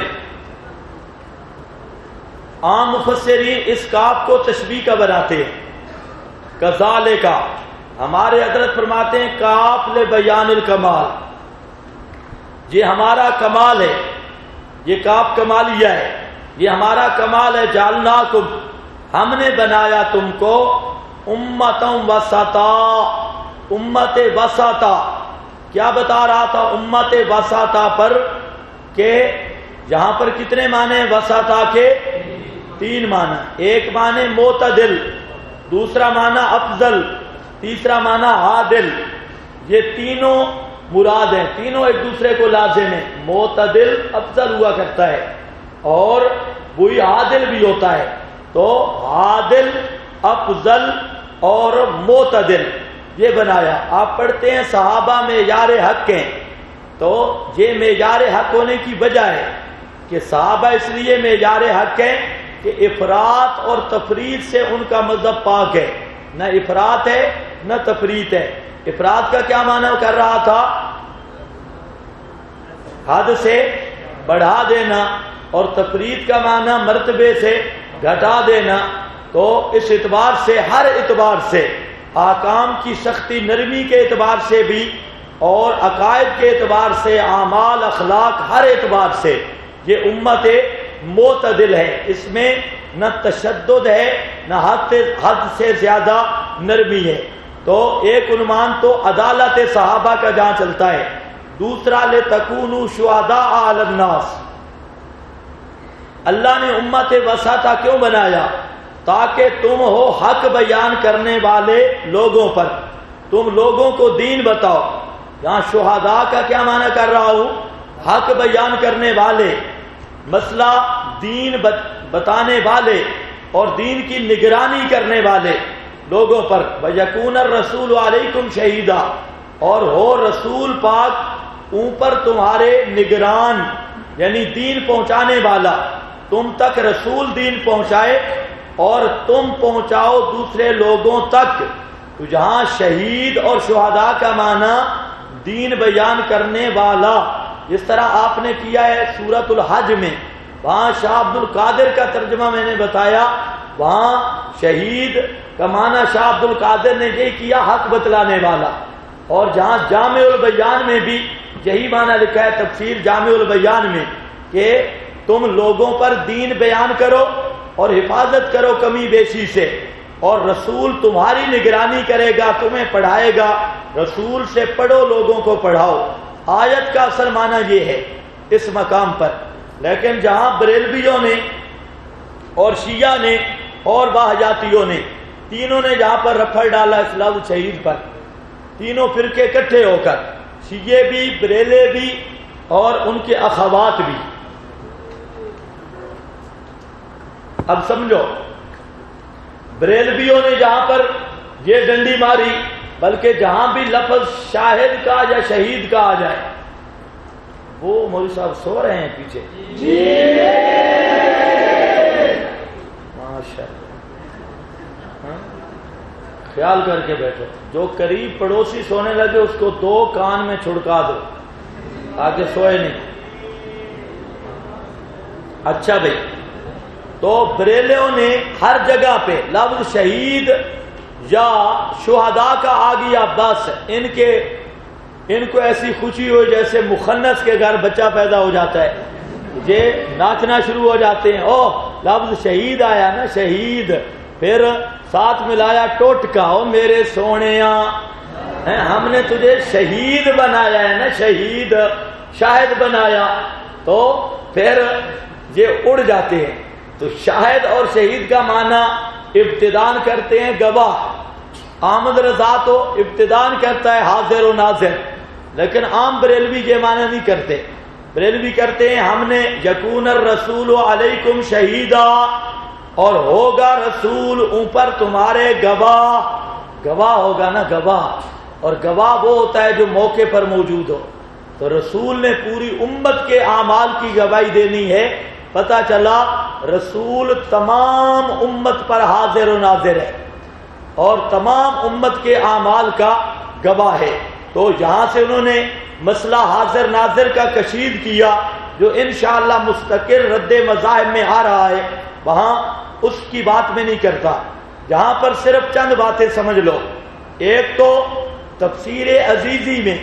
عام مفسرین اس کاف کو تشبیہ کا بناتے ہیں، کذالک ہمارے حضرت فرماتے ہیں کاف لبیان الکمال، یہ ہمارا کمال ہے، یہ کاف کمالیہ ہے، یہ ہمارا کمال ہے۔ جعلناکم ہم نے بنایا تم کو امۃ وسطا، امت وسطا کیا بتا رہا تھا امت وسطا پر کہ یہاں پر کتنے معنی وسطا کے؟ 3 معنی، ایک معنی معتدل، دوسرا معنی افضل، تیسرا معنی عادل۔ یہ تینوں مراد ہیں، تینوں ایک دوسرے کو لازم ہیں، معتدل افضل ہوا کرتا ہے اور وہی عادل بھی ہوتا ہے، تو عادل افضل اور معتدل یہ بنایا۔ آپ پڑھتے ہیں صحابہ معیار حق ہیں، تو یہ معیار حق ہونے کی وجہ ہے کہ صحابہ اس لیے معیار حق ہیں کہ افراط اور تفریط سے ان کا مذہب پاک ہے، نہ افراط ہے نہ تفریط ہے۔ افراط کا کیا معنی کر رہا تھا؟ حد سے بڑھا دینا، اور تفریط کا معنی مرتبے سے گھٹا دینا۔ تو اس اعتبار سے، ہر اعتبار سے، احکام کی سختی نرمی کے اعتبار سے بھی اور عقائد کے اعتبار سے، اعمال اخلاق ہر اعتبار سے یہ امت معتدل ہے، اس میں نہ تشدد ہے نہ حد سے زیادہ نرمی ہے. تو ایک عنوان تو عدالت صحابہ کا جہاں چلتا ہے. دوسرا لتکونوا شہداء علی الناس. اللہ نے امت وسطیٰ کیوں بنایا؟ تاکہ تم ہو حق بیان کرنے والے لوگوں پر، تم لوگوں کو دین بتاؤ. یہاں شہداء کا کیا معنی کر رہا ہوں؟ حق بیان کرنے والے، مسئلہ دین بتانے والے اور دین کی نگرانی کرنے والے لوگوں پر. وَيَكُونَ الرَّسُولُ عَلَيْكُمْ شَهِيدًا. اور ہو رسول پاک اوپر تمہارے نگران، یعنی دین پہنچانے والا. تم تک رسول دین پہنچائے اور تم پہنچاؤ دوسرے لوگوں تک. تو جہاں شہید اور شہداء کا معنی دین بیان کرنے والا، جس طرح آپ نے کیا ہے سورۃ الحج میں، وہاں شاہ عبد القادر کا ترجمہ میں نے بتایا، وہاں شہید کا معنی شاہ عبد القادر نے یہ کیا حق بتلانے والا. اور جہاں جامع البیان میں بھی یہی معنی لکھا ہے تفسیر جامع البیان میں کہ تم لوگوں پر دین بیان کرو اور حفاظت کرو کمی بیشی سے، اور رسول تمہاری نگرانی کرے گا، تمہیں پڑھائے گا. رسول سے پڑھو، لوگوں کو پڑھاؤ. آیت کا اصل معنی یہ ہے اس مقام پر. لیکن جہاں بریلویوں نے اور شیعہ نے اور وہابیوں نے تینوں نے جہاں پر رفع ڈالا اس لفظ شہید پر، تینوں فرقے اکٹھے ہو کر، شیعہ بھی، بریلے بھی اور ان کے اخوات بھی. اب سمجھو، بریلویوں نے جہاں پر یہ ڈنڈی ماری، بلکہ جہاں بھی لفظ شاہد کا یا شہید کا آ جائے، وہ مولوی صاحب سو رہے ہیں پیچھے، ماشاء اللہ، خیال کر کے بیٹھو. جو قریب پڑوسی سونے لگے اس کو 2 کان میں چھڑکا دو تاکہ سوئے نہیں. اچھا بھائی، تو بریلیوں نے ہر جگہ پہ لفظ شہید یا شہداء کا آ گیا، بس ان کو ایسی خوشی ہو جیسے مخنث کے گھر بچہ پیدا ہو جاتا ہے، یہ ناچنا شروع ہو جاتے ہیں. او لفظ شہید آیا نا، شہید، پھر ساتھ ملایا ٹوٹکا، او میرے سونیاں، ہم نے تجھے شہید بنایا ہے نا، شہید، شاہد بنایا، تو پھر یہ اڑ جاتے ہیں. تو شاہد اور شہید کا معنی ابتدان کرتے ہیں گواہ. احمد رضا تو ابتدان کرتا ہے حاضر و ناظر، لیکن عام بریلوی یہ معنی نہیں کرتے. بریلوی کرتے ہیں ہم نے یکون الرسول علیکم شہیدا، اور ہوگا رسول اوپر تمہارے گواہ. گواہ ہوگا نا، گواہ، اور گواہ وہ ہوتا ہے جو موقع پر موجود ہو. تو رسول نے پوری امت کے اعمال کی گواہی دینی ہے. پتہ چلا رسول تمام امت پر حاضر و ناظر ہے اور تمام امت کے اعمال کا گواہ ہے. تو یہاں سے انہوں نے مسئلہ حاضر ناظر کا کشید کیا، جو انشاءاللہ مستقل رد مذاہب میں آ رہا ہے، وہاں اس کی بات میں نہیں کرتا. یہاں پر صرف چند باتیں سمجھ لو. ایک تو تفسیر عزیزی میں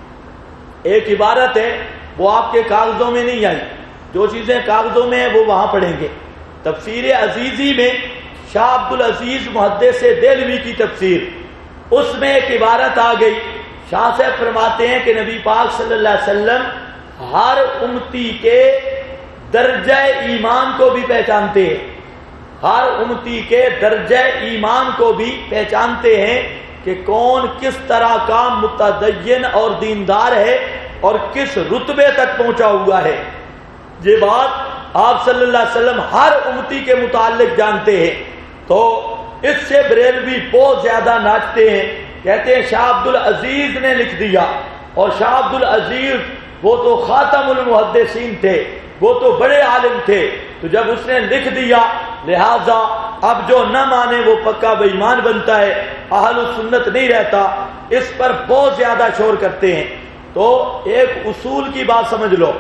ایک عبارت ہے، وہ آپ کے کاغذوں میں نہیں آئی، جو چیزیں کاغذوں میں ہیں وہ وہاں پڑھیں گے. تفسیر عزیزی میں شاہ عبد العزیز محدث دہلوی کی تفسیر، اس میں ایک عبارت آ گئی. شاہ صاحب فرماتے ہیں کہ نبی پاک صلی اللہ علیہ وسلم ہر امتی کے درجہ ایمان کو بھی پہچانتے ہیں، ہر امتی کے درجہ ایمان کو بھی پہچانتے ہیں کہ کون کس طرح کا متدین اور دیندار ہے اور کس رتبے تک پہنچا ہوا ہے. یہ بات آپ صلی اللہ علیہ وسلم ہر امتی کے متعلق جانتے ہیں. تو اس سے بریلوی بہت زیادہ ناچتے ہیں، کہتے ہیں شاہ عبد العزیز نے لکھ دیا، اور شاہ عبد العزیز وہ تو خاتم المحدثین تھے، وہ تو بڑے عالم تھے. تو جب اس نے لکھ دیا، لہذا اب جو نہ مانے وہ پکا بے ایمان بنتا ہے، اہل سنت نہیں رہتا. اس پر بہت زیادہ شور کرتے ہیں. تو ایک اصول کی بات سمجھ لو،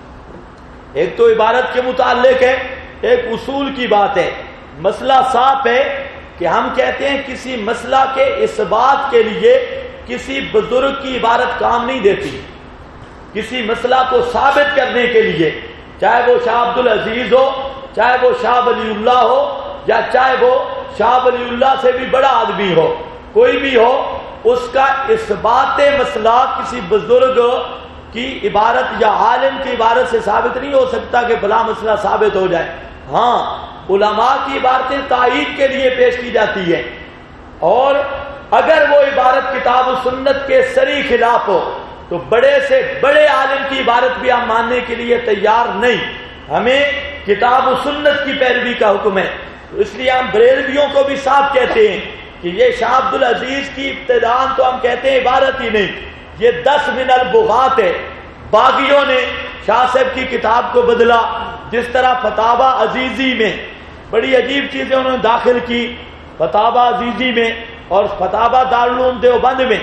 ایک تو عبارت کے متعلق ہے، ایک اصول کی بات ہے. مسئلہ صاف ہے کہ ہم کہتے ہیں کسی مسئلہ کے اس بات کے لیے کسی بزرگ کی عبارت کام نہیں دیتی. کسی مسئلہ کو ثابت کرنے کے لیے، چاہے وہ شاہ عبد العزیز ہو چاہے وہ شاہ ولی اللہ ہو یا چاہے وہ شاہ ولی اللہ سے بھی بڑا آدمی ہو، کوئی بھی ہو، اس کا اثبات مسئلہ کسی بزرگ کی عبارت یا عالم کی عبارت سے ثابت نہیں ہو سکتا کہ بلا مسئلہ ثابت ہو جائے۔ ہاں علماء کی عبارتیں تائید کے لیے پیش کی جاتی ہے، اور اگر وہ عبارت کتاب و سنت کے صریح خلاف ہو تو بڑے سے بڑے عالم کی عبارت بھی ہم ماننے کے لیے تیار نہیں، ہمیں کتاب و سنت کی پیروی کا حکم ہے۔ اس لیے ہم بریلویوں کو بھی صاف کہتے ہیں کہ یہ شاہ عبد العزیز کی ابتداءً تو ہم کہتے ہیں عبارت ہی نہیں، یہ 10 من البغات ہے۔ باغیوں نے شاہ صاحب کی کتاب کو بدلا، جس طرح فتاوی عزیزی میں بڑی عجیب چیزیں انہوں نے داخل کی، فتاوی عزیزی میں اور فتاوی دارالعلوم دیوبند میں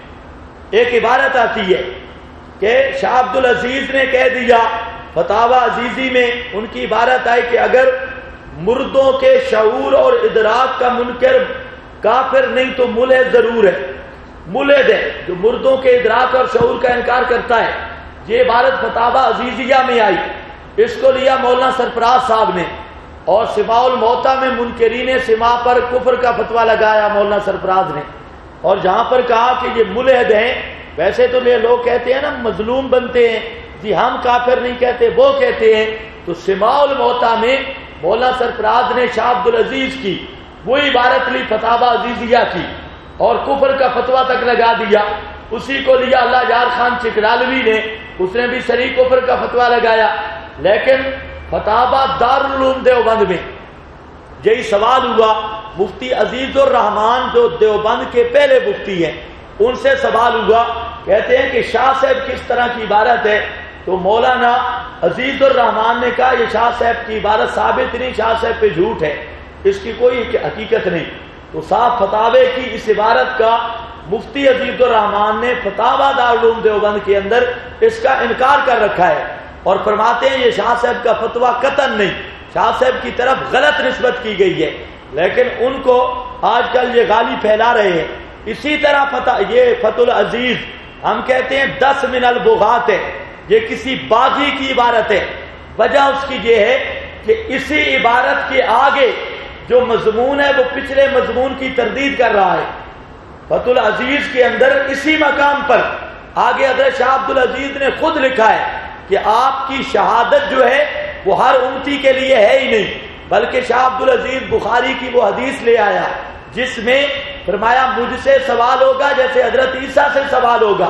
ایک عبارت آتی ہے کہ شاہ عبد العزیز نے کہہ دیا، فتاوی عزیزی میں ان کی عبارت آئی کہ اگر مردوں کے شعور اور ادراک کا منکر کافر نہیں تو ملحد ضرور ہے، ملحد ہے جو مردوں کے ادراک اور شعور کا انکار کرتا ہے۔ یہ عبارت فتاوی عزیزیہ میں آئی، اس کو لیا مولانا سرفراز صاحب نے، اور سماع الموتیٰ میں منکرین سماع پر کفر کا فتویٰ لگایا مولانا سرفراز نے، اور جہاں پر کہا کہ یہ ملحد ہیں، ویسے تو یہ لوگ کہتے ہیں نا مظلوم بنتے ہیں، جی ہم کافر نہیں کہتے وہ کہتے ہیں، تو سماع الموتیٰ میں مولانا سرفراز نے شاہ عبد العزیز کی وہی عبارت لی فتاوی عزیزیہ کی اور کفر کا فتویٰ تک لگا دیا۔ اسی کو لیا اللہ یار خان چکرالوی نے، اس نے بھی صریح کفر کا فتویٰ لگایا۔ لیکن فتاوی دارالعلوم دیوبند میں یہی سوال ہوا، مفتی عزیز الرحمان جو دیوبند کے پہلے مفتی ہیں، ان سے سوال ہوا، کہتے ہیں کہ شاہ صاحب کس طرح کی عبارت ہے؟ تو مولانا عزیز الرحمان نے کہا یہ شاہ صاحب کی عبارت ثابت نہیں، شاہ صاحب پہ جھوٹ ہے، اس کی کوئی حقیقت نہیں۔ تو صاحب فتاوے کی اس عبارت کا مفتی عزیز الرحمان نے فتاوی دارالعلوم دیوبند کے اندر اس کا انکار کر رکھا ہے، اور فرماتے ہیں یہ شاہ صاحب کا فتویٰ قطعاً نہیں، شاہ صاحب کی طرف غلط نسبت کی گئی ہے، لیکن ان کو آج کل یہ گالی پھیلا رہے ہیں۔ اسی طرح یہ فتح العزیز ہم کہتے ہیں 10 من البغات ہے، یہ کسی باغی کی عبارت ہے۔ وجہ اس کی یہ ہے کہ اسی عبارت کے آگے جو مضمون ہے وہ پچھلے مضمون کی تردید کر رہا ہے۔ فتح العزیز کے اندر اسی مقام پر آگے حضرت شاہ عبد العزیز نے خود لکھا ہے کہ آپ کی شہادت جو ہے وہ ہر امتی کے لیے ہے ہی نہیں، بلکہ شاہ عبد العزیز بخاری کی وہ حدیث لے آیا جس میں فرمایا مجھ سے سوال ہوگا جیسے حضرت عیسیٰ سے سوال ہوگا۔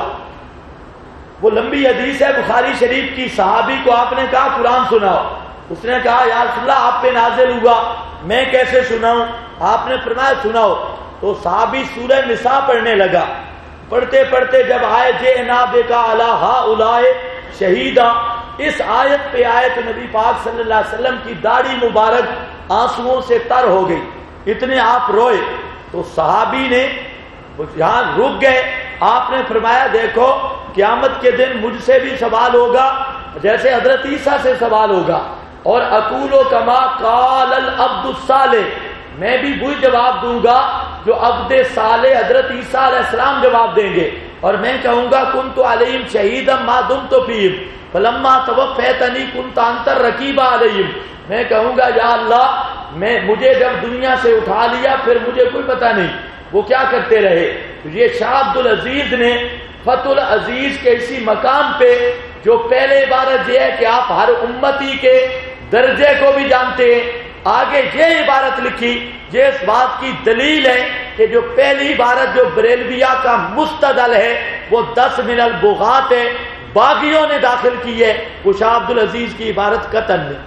وہ لمبی حدیث ہے بخاری شریف کی، صحابی کو آپ نے کہا قرآن سناؤ، اس نے کہا یا رسول اللہ آپ پہ نازل ہوا، میں کیسے سناؤں؟ آپ نے فرمایا سناؤ۔ تو صحابی سورہ نساء پڑھنے لگا، پڑھتے پڑھتے جب آئے جئنا بک علی ہؤلاء شہیدا، اس آیت پہ آئے تو نبی پاک صلی اللہ علیہ وسلم کی داڑھی مبارک آنسوؤں سے تر ہو گئی، اتنے آپ روئے۔ تو صحابی نے یہاں رک گئے، آپ نے فرمایا دیکھو قیامت کے دن مجھ سے بھی سوال ہوگا جیسے حضرت عیسیٰ سے سوال ہوگا، اور اقول کما قال العبد الصالح، میں بھی وہی جواب دوں گا جو عبد صالح حضرت عیسیٰ علیہ السلام جواب دیں گے، اور میں کہوں گا کنت علیہم شہیدا ما دمت فیہم فلما توفیتنی کنت انت الرقیب علیہم، میں کہوں گا یا اللہ مجھے جب دنیا سے اٹھا لیا پھر مجھے کوئی پتہ نہیں وہ کیا کرتے رہے۔ یہ شاہ عبد العزیز نے فتح العزیز کے اسی مقام پہ جو پہلے عبارت یہ ہے کہ آپ ہر امتی کے درجے کو بھی جانتے ہیں، آگے یہ عبارت لکھی، یہ اس بات کی دلیل ہے کہ جو پہلی عبارت جو بریلویہ کا مستدل ہے وہ 10 من البغات ہے، باغیوں نے داخل کی ہے، وہ شاہ عبد العزیز کی عبارت قطعاً نہیں۔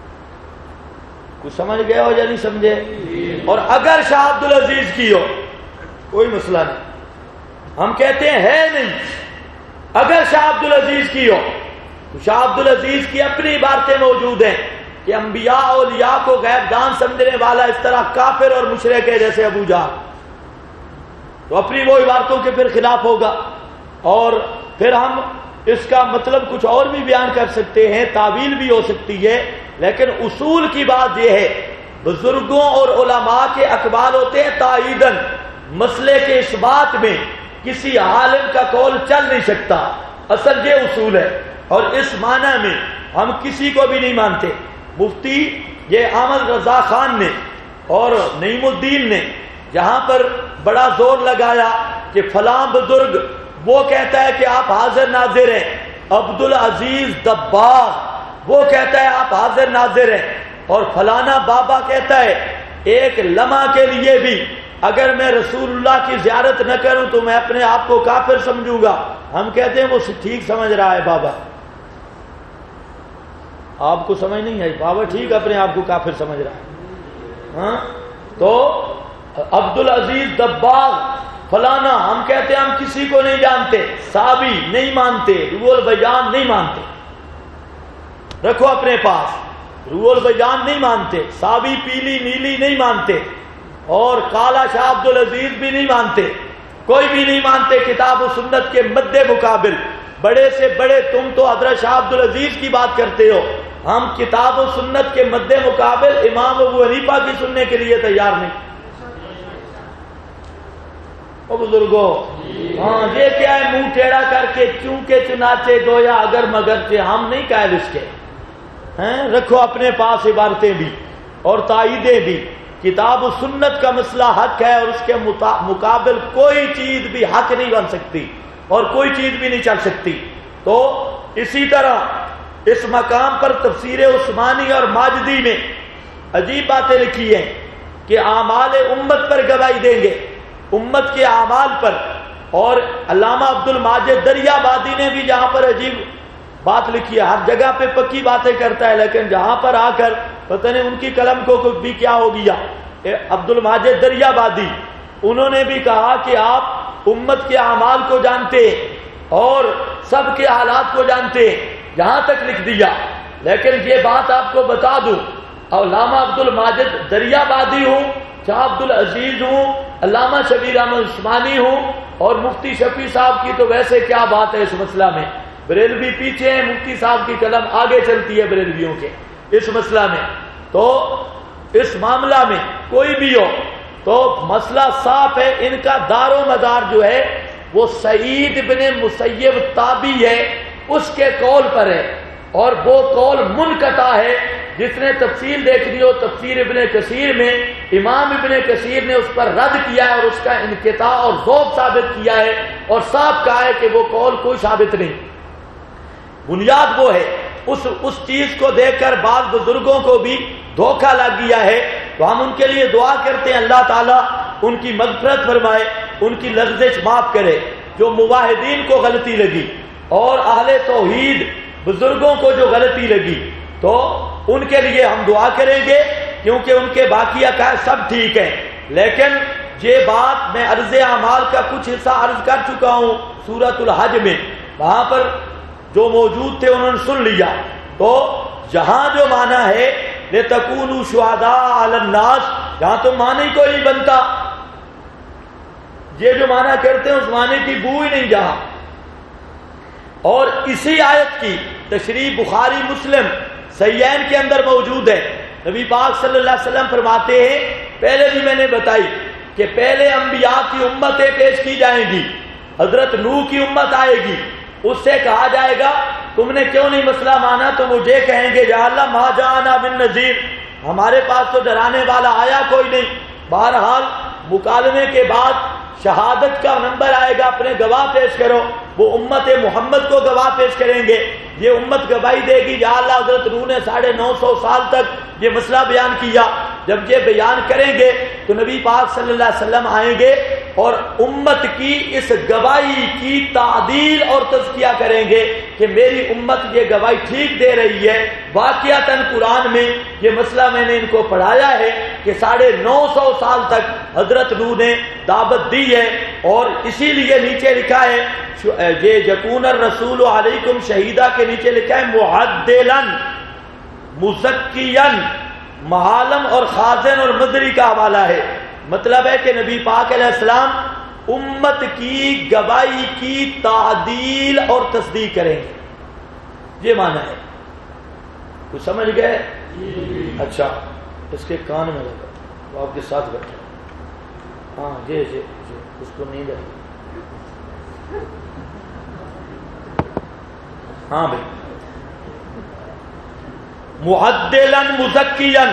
کچھ سمجھ گئے ہو یا نہیں سمجھے؟ اور اگر شاہ عبد العزیز کی ہو کوئی مسئلہ نہیں، ہم کہتے ہیں ہے نہیں۔ اگر شاہ عبد العزیز کی ہو تو شاہ عبد العزیز کی اپنی عبارتیں موجود ہیں کہ انبیاء اولیاء کو غیب دان سمجھنے والا اس طرح کافر اور مشرک ہے جیسے ابو جہل، تو اپنی وہ عبارتوں کے پھر خلاف ہوگا، اور پھر ہم اس کا مطلب کچھ اور بھی بیان کر سکتے ہیں، تعویل بھی ہو سکتی ہے، لیکن اصول کی بات یہ ہے بزرگوں اور علماء کے اقوال ہوتے ہیں تائیدن، مسئلے کے اس بات میں کسی عالم کا قول چل نہیں سکتا، اصل یہ اصول ہے، اور اس معنی میں ہم کسی کو بھی نہیں مانتے مفتی یہ احمد رضا خان نے اور نعیم الدین نے جہاں پر بڑا زور لگایا کہ فلاں بزرگ وہ کہتا ہے کہ آپ حاضر ناظر ہیں، عبدالعزیز دباغ وہ کہتا ہے آپ حاضر ناظر ہیں، اور فلانا بابا کہتا ہے ایک لمحہ کے لیے بھی اگر میں رسول اللہ کی زیارت نہ کروں تو میں اپنے آپ کو کافر سمجھوں گا۔ ہم کہتے ہیں وہ ٹھیک سمجھ رہا ہے بابا، آپ کو سمجھ نہیں آئی، بابا ٹھیک اپنے آپ کو کافر سمجھ رہا ہے۔ ہاں تو عبدالعزیز دباغ فلانا، ہم کہتے ہیں ہم کسی کو نہیں جانتے، صحابی نہیں مانتے، روح البیان نہیں مانتے، رکھو اپنے پاس، روح البیان نہیں مانتے، صحابی پیلی نیلی نہیں مانتے، اور کالا شاہ عبدالعزیز بھی نہیں مانتے، کوئی بھی نہیں مانتے کتاب و سنت کے مد مقابل۔ بڑے سے بڑے تم تو حضرت شاہ عبدالعزیز کی بات کرتے ہو، ہم کتاب و سنت کے مد مقابل امام ابو حنیفہ کی سننے کے لیے تیار نہیں۔ او بزرگو، ہاں یہ کیا ہے منہ ٹیڑھا کر کے چونکہ چنانچہ گویا اگر مگر سے ہم نہیں قائل اس کے ہیں، رکھو اپنے پاس عبارتیں بھی اور تائیدیں بھی۔ کتاب و سنت کا مسئلہ حق ہے اور اس کے مقابل کوئی چیز بھی حق نہیں بن سکتی اور کوئی چیز بھی نہیں چل سکتی۔ تو اسی طرح اس مقام پر تفسیر عثمانی اور ماجدی میں عجیب باتیں لکھی ہیں کہ اعمال امت پر گواہی دیں گے، امت کے اعمال پر۔ اور علامہ عبد الماجد دریابادی نے بھی جہاں پر عجیب بات لکھی ہے، ہر جگہ پہ پکی باتیں کرتا ہے لیکن جہاں پر آ کر پتہ نہیں ان کی قلم کو بھی کیا ہو گیا۔ عبد الماجد دریابادی انہوں نے بھی کہا کہ آپ امت کے اعمال کو جانتے اور سب کے حالات کو جانتے، یہاں تک لکھ دیا۔ لیکن یہ بات آپ کو بتا دوں، علامہ عبد الماجد دریابادی ہوں، شاہ عبدالعزیز ہوں، علامہ شبیر احمد عثمانی ہوں، اور مفتی شفیع صاحب کی تو ویسے کیا بات ہے اس مسئلہ میں، بریلوی پیچھے ہیں، مفتی صاحب کی قلم آگے چلتی ہے بریلویوں کے اس مسئلہ میں۔ تو اس معاملہ میں کوئی بھی ہو تو مسئلہ صاف ہے، ان کا دار و مدار جو ہے وہ سعید بن مسیب تابعی ہے، اس کے قول پر ہے، اور وہ قول منقطع ہے۔ جس نے تفصیل دیکھنی ہو تفسیر ابن کثیر میں امام ابن کثیر نے اس پر رد کیا ہے اور اس کا انقطاع اور ذوب ثابت کیا ہے اور صاف کہا ہے کہ وہ قول کوئی ثابت نہیں۔ بنیاد وہ ہے، اس چیز کو دیکھ کر بعض بزرگوں کو بھی دھوکہ لگ گیا ہے، تو ہم ان کے لیے دعا کرتے ہیں اللہ تعالیٰ ان کی مغفرت فرمائے، ان کی لغزش معاف کرے۔ جو موحدین کو غلطی لگی اور اہل توحید بزرگوں کو جو غلطی لگی تو ان کے لیے ہم دعا کریں گے، کیونکہ ان کے باقی عقائد سب ٹھیک ہیں۔ لیکن یہ بات میں عرض اعمال کا کچھ حصہ عرض کر چکا ہوں سورۃ الحج میں، وہاں پر جو موجود تھے انہوں نے سن لیا۔ تو جہاں جو معنی ہے لِتَكُونُوا شُهَدَاءَ عَلَى النَّاسِ، جہاں تو معنی کوئی نہیں بنتا، یہ جو معنی کرتے ہیں اس معنی کی بو ہی نہیں جہاں۔ اور اسی آیت کی تشریح بخاری مسلم صحیحین کے اندر موجود ہے۔ نبی پاک صلی اللہ علیہ وسلم فرماتے ہیں، پہلے بھی میں نے بتائی کہ پہلے انبیاء کی امتیں پیش کی جائیں گی، حضرت نوح کی امت آئے گی، اس سے کہا جائے گا تم نے کیوں نہیں مسئلہ مانا، تو وہ یہ کہیں گے یا اللہ ما جاءنا من نذیر، ہمارے پاس تو ڈرانے والا آیا کوئی نہیں۔ بہرحال مکالمے کے بعد شہادت کا نمبر آئے گا، اپنے گواہ پیش کرو، وہ امت محمد کو گواہ پیش کریں گے، یہ امت گواہی دے گی یا اللہ حضرت نوح نے 950 سال تک یہ مسئلہ بیان کیا۔ جب یہ بیان کریں گے تو نبی پاک صلی اللہ علیہ وسلم آئیں گے اور امت کی اس گواہی کی تعدیل اور تزکیہ کریں گے کہ میری امت یہ گواہی ٹھیک دے رہی ہے۔ واقعتاً قرآن میں یہ مسئلہ میں نے ان کو پڑھایا ہے کہ 950 سال تک حضرت نوح نے دعوت دی ہے، اور اسی لیے نیچے لکھا ہے یہ یکون الرسول علیکم شہیدہ کے نیچے لکھا ہے معدلاً مزکیاً، محالم اور خازن اور مدری کا حوالہ ہے۔ مطلب ہے کہ نبی پاک علیہ السلام امت کی گواہی کی تعدیل اور تصدیق کریں گے، یہ معنی ہے۔ کچھ سمجھ گئے؟ اچھا اس کے کان میں لگا، وہ آپ کے ساتھ بیٹھے، ہاں جی اس کو نیند ہے، ہاں بھائی معدلا مزکیا،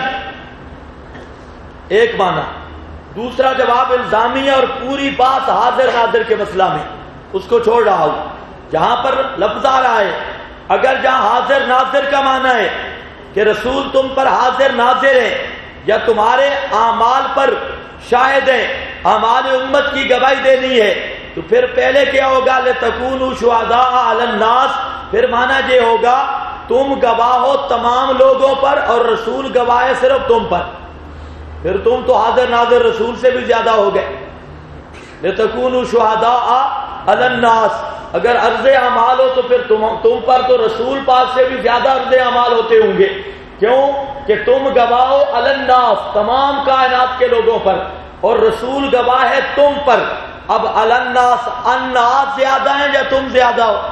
ایک معنی. دوسرا جواب الزامی ہے اور پوری بات حاضر ناظر کے مسئلہ میں اس کو چھوڑ رہا ہوں. جہاں پر لفظ آ رہا ہے، اگر جہاں حاضر ناظر کا معنی ہے کہ رسول تم پر حاضر ناظر ہیں یا تمہارے اعمال پر شاہد ہیں، اعمال امت کی گواہی دینی ہے، تو پھر پہلے کیا ہوگا؟ لتکونوا شہداء علی الناس. پھر معنی یہ ہوگا تم گواہ ہو تمام لوگوں پر اور رسول گواہ ہے صرف تم پر. پھر تم تو حاضر ناظر رسول سے بھی زیادہ ہو گئے. لتکونوا شہداء علی الناس، اگر عرض اعمال ہو تو پھر تم پر تو رسول پاک سے بھی زیادہ عرض اعمال ہوتے ہوں گے. کیوں کہ تم گواہ ہو علی الناس تمام کائنات کے لوگوں پر اور رسول گواہ ہے تم پر. اب علی الناس، الناس زیادہ ہیں یا تم زیادہ ہو؟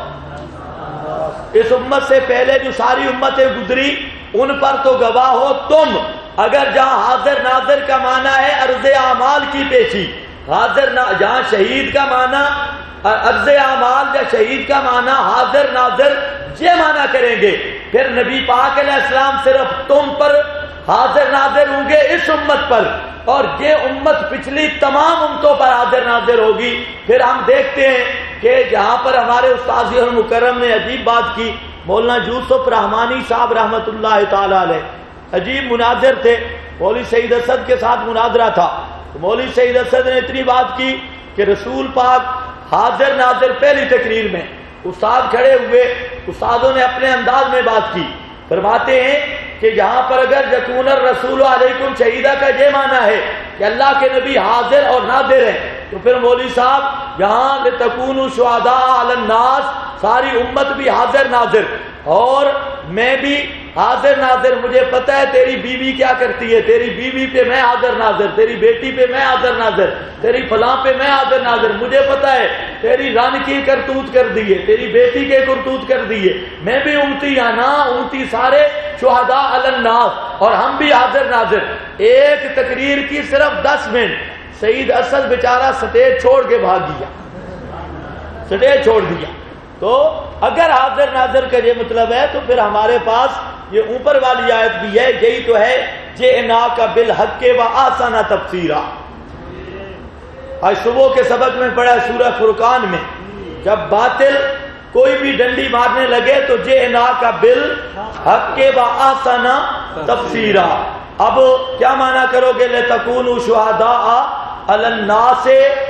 اس امت سے پہلے جو ساری امتیں گزری ان پر تو گواہ ہو تم. اگر جہاں حاضر ناظر کا معنی ہے عرض اعمال کی پیشی، جہاں شہید کا معنی عرض اعمال یا شہید کا معنی حاضر ناظر یہ معنی کریں گے، پھر نبی پاک علیہ السلام صرف تم پر حاضر ناظر ہوں گے اس امت پر، اور یہ امت پچھلی تمام امتوں پر حاضر ناظر ہوگی. پھر ہم دیکھتے ہیں کہ جہاں پر ہمارے استاذ المکرم نے عجیب بات کی، مولانا یوسف رحمانی صاحب رحمۃ اللہ تعالی علیہ عجیب مناظر تھے. مولوی سعید اسد کے ساتھ مناظرہ تھا. مولوی سعید اسد نے اتنی بات کی کہ رسول پاک حاضر ناظر. پہلی تقریر میں استاد کھڑے ہوئے، استادوں نے اپنے انداز میں بات کی. فرماتے ہیں کہ جہاں پر اگر یکون الرسول علیکم شہیدہ کا یہ معنی ہے کہ اللہ کے نبی حاضر اور ناظر ہیں، تو پھر مولوی صاحب یہاں لتکونوا شہداء علی الناس ساری امت بھی حاضر ناظر اور میں بھی حاضر ناظر. مجھے پتہ ہے تیری بیوی کیا کرتی ہے، تیری بیوی پہ میں حاضر ناظر، تیری بیٹی پہ میں حاضر ناظر، تیری فلاں پہ میں حاضر ناظر. مجھے پتہ ہے تیری رن کی کرتوت کر دیے، تیری بیٹی کے کرتوت کر دیے. میں بھی امتی یا نہ امتی سارے شہداء علی الناس اور ہم بھی حاضر ناظر. ایک تقریر کی صرف 10 منٹ. سعید اسد بیچارہ سٹیج چھوڑ کے بھاگ گیا، سٹیج چھوڑ دیا. تو اگر حاضر ناظر کا یہ مطلب ہے تو پھر ہمارے پاس یہ اوپر والی آیت بھی ہے، یہی تو ہے جئناک بالحق واحسن تفسیرا. آج صبح کے سبق میں پڑھا سورہ فرقان میں، جب باطل کوئی بھی ڈنڈی مارنے لگے تو جئناک بالحق واحسن تفسیرا. اب کیا معنی کرو گے؟ لتکونوا شہداء علی الناس،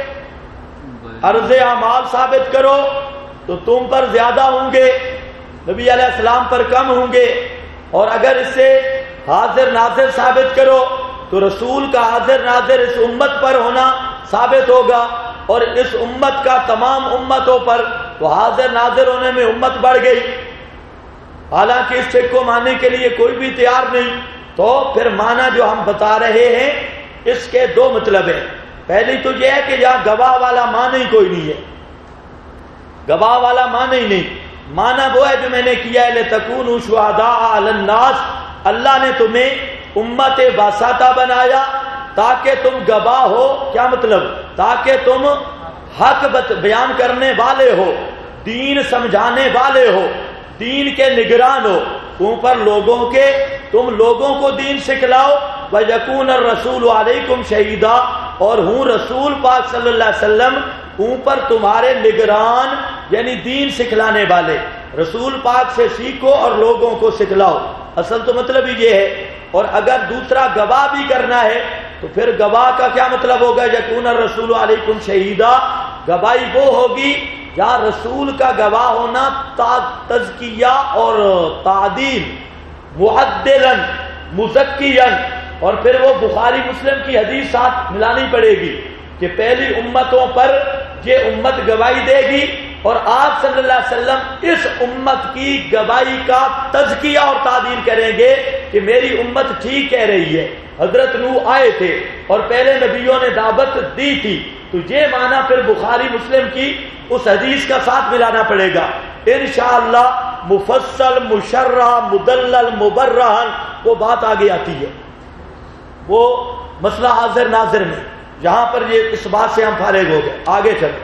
عرض اعمال ثابت کرو تو تم پر زیادہ ہوں گے، نبی علیہ السلام پر کم ہوں گے. اور اگر اس سے حاضر ناظر ثابت کرو تو رسول کا حاضر ناظر اس امت پر ہونا ثابت ہوگا اور اس امت کا تمام امتوں پر، تو حاضر ناظر ہونے میں امت بڑھ گئی. حالانکہ اس شک کو ماننے کے لیے کوئی بھی تیار نہیں. تو پھر معنی جو ہم بتا رہے ہیں اس کے 2 مطلب ہیں. پہلی تو یہ ہے کہ یہاں گواہ والا معنی کوئی نہیں ہے، گواہ والا معنی ہی نہیں. معنی وہ ہے جو میں نے کیا ہے، لتکونوا شہداء علی الناس. اللہ نے تمہیں امت واسطہ بنایا تاکہ تم گواہ ہو. کیا مطلب؟ تاکہ تم حق بیان کرنے والے ہو، دین سمجھانے والے ہو، دین کے نگران ہو. اوپر لوگوں کے، تم لوگوں کو دین سکھلاؤ. وَيَكُونَ الرَّسُولُ عَلَيْكُمْ شَهِيدًا، اور ہوں رسول پاک صلی اللہ علیہ وسلم اوپر تمہارے نگران، یعنی دین سکھلانے والے. رسول پاک سے سیکھو اور لوگوں کو سکھلاؤ. اصل تو مطلب ہی یہ ہے. اور اگر دوسرا گواہ بھی کرنا ہے تو پھر گواہ کا کیا مطلب ہوگا؟ یکون الرسول علیکم شہیدا. گواہی وہ ہوگی جہاں رسول کا گواہ ہونا تزکیہ اور تعدیل، معدلا مزکیا. اور پھر وہ بخاری مسلم کی حدیث ساتھ ملانی پڑے گی کہ پہلی امتوں پر یہ امت گواہی دے گی اور آپ صلی اللہ علیہ وسلم اس امت کی گواہی کا تزکیہ اور تعدیل کریں گے کہ میری امت ٹھیک کہہ رہی ہے. حضرت نوح آئے تھے اور پہلے نبیوں نے دعوت دی تھی، تو یہ معنی پھر بخاری مسلم کی اس حدیث کا ساتھ ملانا پڑے گا انشاءاللہ. مفصل مشرح مدلل مبرہن وہ بات آگے آتی ہے، وہ مسئلہ حاضر ناظر میں. یہاں پر یہ اس بات سے ہم فارغ ہو گئے. آگے چلیں.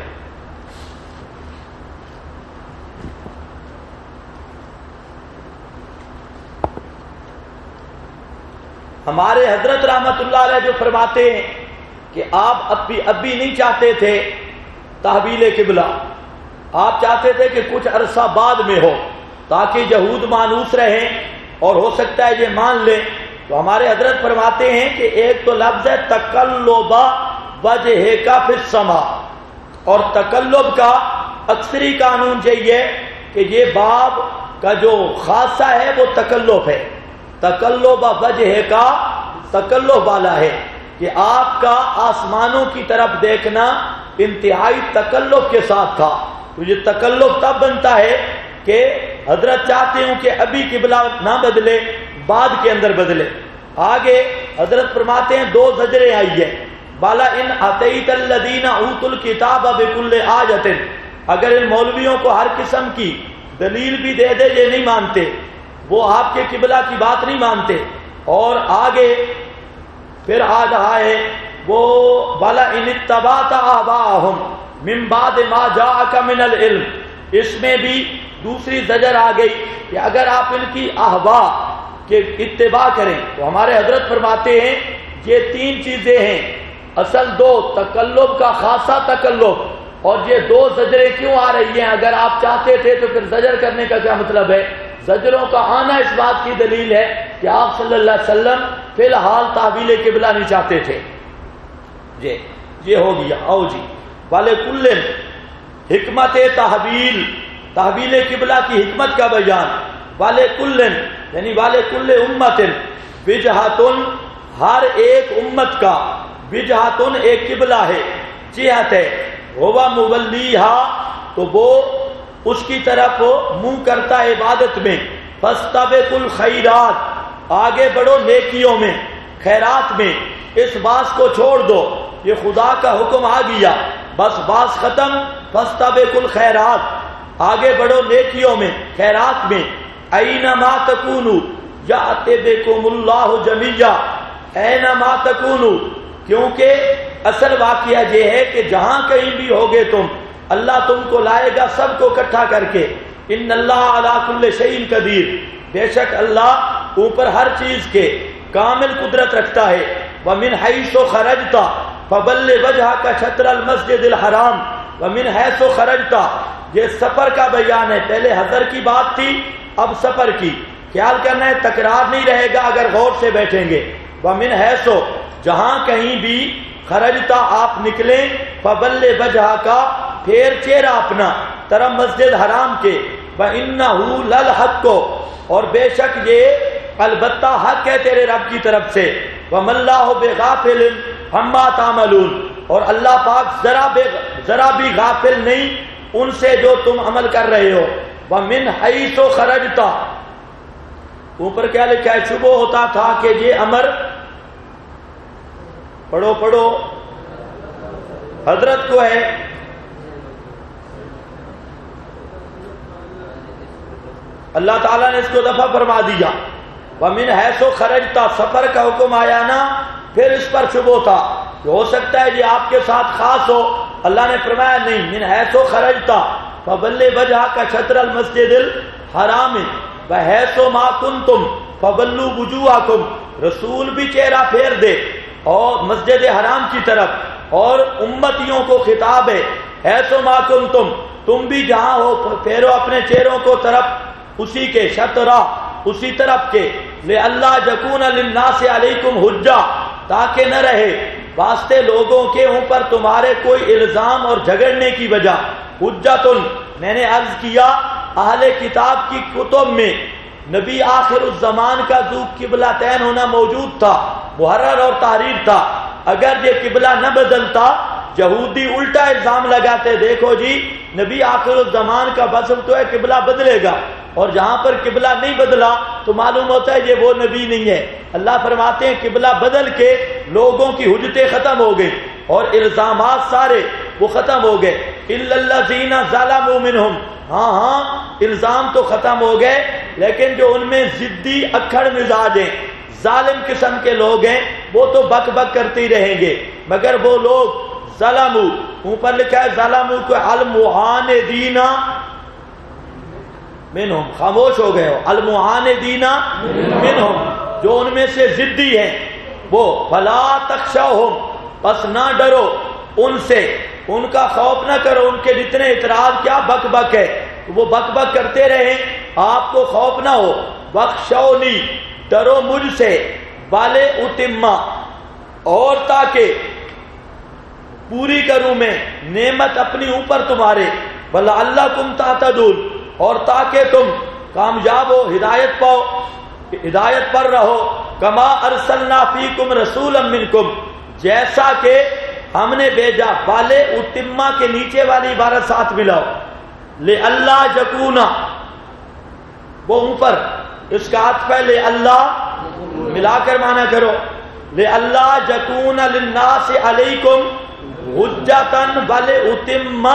ہمارے حضرت رحمت اللہ علیہ جو فرماتے ہیں کہ آپ اب بھی نہیں چاہتے تھے تحویل قبلہ، آپ چاہتے تھے کہ کچھ عرصہ بعد میں ہو تاکہ یہود مانوس رہیں اور ہو سکتا ہے یہ مان لیں. تو ہمارے حضرت فرماتے ہیں کہ ایک تو لفظ ہے تقلب وجہک فی السماء، اور تقلب کا اکثری قانون چاہیے کہ یہ باب کا جو خاصہ ہے وہ تقلب ہے. تقلب وجہک تقلب والا ہے کہ آپ کا آسمانوں کی طرف دیکھنا انتہائی تقلب کے ساتھ تھا. تو یہ تقلب تب بنتا ہے کہ حضرت چاہتے ہوں کہ ابھی قبلہ نہ بدلے، بعد کے اندر بدلے. آگے حضرت فرماتے ہیں دو زجریں آئی ہیں. بالا ان اتیت الذین اوتوا الکتاب بکل آیۃ، اگر ان مولویوں کو ہر قسم کی دلیل بھی دے دے یہ نہیں مانتے، وہ آپ کے قبلہ کی بات نہیں مانتے. اور آگے پھر آ رہا ہے وہ بالا ان اتبعت آباءہم من بعد ما جاءک من العلم، اس میں بھی دوسری زجر آ گئی کہ اگر آپ ان کی احوا کے اتباع کریں. تو ہمارے حضرت فرماتے ہیں یہ تین چیزیں ہیں، اصل دو، تقلب کا خاصہ تقلب، اور یہ دو زجریں کیوں آ رہی ہیں؟ اگر آپ چاہتے تھے تو پھر زجر کرنے کا کیا مطلب ہے؟ زجروں کا آنا اس بات کی دلیل ہے کہ آپ صلی اللہ علیہ وسلم فی الحال تحویل قبلہ نہیں چاہتے تھے. یہ ہو گیا. آؤ جی، والے کل حکمت تحویل قبلہ کی حکمت کا بیان. والے کل یعنی والے کل امت وجہتن، ہر ایک امت کا وجہتن ایک قبلہ ہے، جہت ہے، ہوا مولیہا، تو وہ اس کی طرف منہ کرتا ہے عبادت میں. فاستبقوا الخیرات، آگے بڑھو نیکیوں میں، خیرات میں. اس باس کو چھوڑ دو، یہ خدا کا حکم آ گیا، بس باس ختم. فاستبقوا الخیرات، آگے بڑھو نیکیوں میں، خیرات میں. اینما تکونوا یأتی بکم اللہ جمیعا، اینما تکونوا، کیونکہ اصل واقعہ یہ ہے کہ جہاں کہیں بھی ہوگے تم، اللہ تم کو لائے گا سب کو اکٹھا کر کے. ان اللہ علی کل شیء قدیر، بے شک اللہ اوپر ہر چیز کے کامل قدرت رکھتا ہے. ومن حیث خرجت فبلغ وجہک شطر المسجد الحرام، ومن حیث خرجت، یہ سفر کا بیان ہے. پہلے حضر کی بات تھی، اب سفر کی. خیال کرنا ہے تکرار نہیں رہے گا اگر غور سے بیٹھیں گے. ومن حیث، جہاں کہیں بھی، خرجتا آپ نکلیں، فبلغ وجہک، پھیر چہرہ اپنا طرف مسجد حرام کے. وَإِنَّهُ لَلْحَقُّ، اور بے شک یہ البتہ حق ہے تیرے رب کی طرف سے. وَمَا اللَّهُ بِغَافِلٍ عَمَّا تَعْمَلُونَ، اور اللہ پاک ذرا بھی غافل نہیں ان سے جو تم عمل کر رہے ہو. وَمِنْ حَيْثُ خَرَجْتَ، اوپر کیا لکھا ہے؟ شبہ ہوتا تھا کہ یہ امر، پڑھو حضرت کو ہے. اللہ تعالیٰ نے اس کو دفع فرما دیا. وَمِنْ حَيْثُ خَرَجْتَ، سفر کا حکم آیا نا، پھر اس پر شبہ تھا کہ ہو سکتا ہے یہ آپ کے ساتھ خاص ہو. اللہ نے فرمایا نہیں، مِنْ حَيْثُ خَرَجْتَ فَبَلِّغْ وَجْهَكَ شَطْرَ الْمَسْجِدِ الْحَرَامِ وَحَيْثُ مَا كُنْتُمْ فَوَلُّوا وُجُوهَكُمْ، رسول بھی چہرہ پھیر دے اور مسجد حرام کی طرف، اور امتیوں کو خطاب ہے. حَيْثُ مَا كُنْتُمْ، تم بھی جہاں ہو پھیرو اپنے چہروں کو طرف اسی کے، شطرہ اسی طرف کے. لِأَلَّا يَكُونَ لِلنَّاسِ عَلَيْكُمْ حُجَّةٌ، تاکہ نہ رہے واسطے لوگوں کے اوپر تمہارے کوئی الزام اور جھگڑنے کی وجہ. حجتن، میں نے عرض کیا اہل کتاب کی کتب میں نبی آخر الزمان کا ذو قبلہ تین ہونا موجود تھا، محرر اور تحریر تھا. اگر یہ قبلہ نہ بدلتا، یہودی الٹا الزام لگاتے، دیکھو جی نبی آخر الزمان کا بزم تو ہے قبلہ بدلے گا، اور جہاں پر قبلہ نہیں بدلا تو معلوم ہوتا ہے یہ وہ نبی نہیں ہے. اللہ فرماتے ہیں قبلہ بدل کے لوگوں کی حجتیں ختم ہو گئی اور الزامات سارے وہ ختم ہو گئے. الا الذین ظلموا منہم، ہاں الزام تو ختم ہو گئے، لیکن جو ان میں ضدی اکھڑ مزاج ہیں، ظالم قسم کے لوگ ہیں، وہ تو بک بک کرتے ہی رہیں گے. مگر وہ لوگ ظلموا، اوپر لکھا ہے ظلموا کو المعاندین منہم، خاموش ہو گئے ہو، المعاندین منہم، جو ان میں سے ضدی ہیں وہ فلا تخشوہم پس نہ ڈرو ان سے، ان کا خوف نہ کرو، ان کے جتنے اعتراض کیا بک بک ہے وہ بک بک کرتے رہیں، آپ کو خوف نہ ہو، بخشونی ڈرو مجھ سے، والے اتما اور تاکہ پوری کروں میں نعمت اپنی اوپر تمہارے، وَلَعَلَّكُمْ تَهْتَدُونَ اور تاکہ تم کامیاب ہو، ہدایت پاؤ، ہدایت پر رہو، کما ارسلنا فیکم رسولا منکم جیسا کہ ہم نے بھیجا، والے اتما کے نیچے والی عبارت ساتھ ملاؤ، لِأَلَّا يَكُونَ وہ اوپر اس کا عطف ہے، لِأَلَّا ملا کر معنی کرو، لِأَلَّا يَكُونَ لِلنَّاسِ عَلَيْكُمْ حجتاً وَلِأُتِمَّ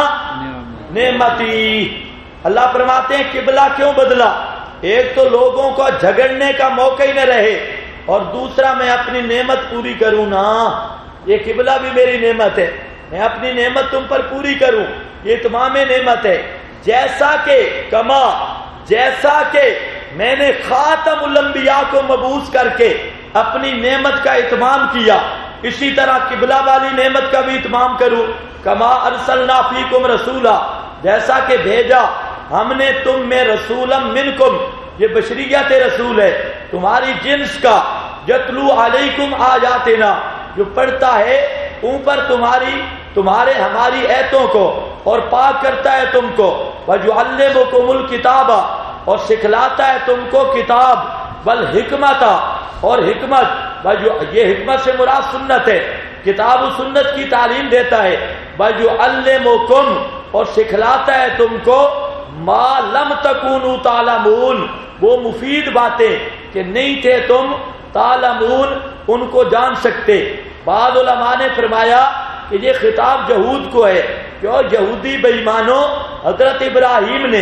نعمتی۔ اللہ فرماتے ہیں قبلہ کیوں بدلا؟ ایک تو لوگوں کو جھگڑنے کا موقع ہی نہ رہے، اور دوسرا میں اپنی نعمت پوری کروں نا، یہ قبلہ بھی میری نعمت ہے، میں اپنی نعمت تم پر پوری کروں، یہ تمام نعمت ہے، جیسا کہ کما جیسا کہ میں نے خاتم الانبیاء کو مبعوث کر کے اپنی نعمت کا اتمام کیا، اسی طرح قبلہ والی نعمت کا بھی اتمام کروں، کما ارسلنا فیکم رسولا جیسا کہ بھیجا ہم نے تم میں رسولا منکم، یہ بشریت رسول ہے تمہاری جنس کا، یتلو علیکم آیاتنا جو پڑھتا ہے اوپر تمہارے ہماری ایتوں کو اور پاک کرتا ہے تم کو، وَيُعَلِّمُكُمُ الْكِتَابَ اور سکھلاتا ہے تم کو کتاب، والحکمت اور حکمت، یہ حکمت سے مراد سنت ہے، کتاب و سنت کی تعلیم دیتا ہے، وَيُعَلِّمُكُمْ اور سکھلاتا ہے تم کو ما لم تکونوا تعلمون وہ مفید باتیں کہ نہیں تھے تم تعلمون ان کو جان سکتے۔ بعض علماء نے فرمایا کہ یہ خطاب یہود کو ہے، کیوں؟ یہودی بے ایمانوں، حضرت ابراہیم نے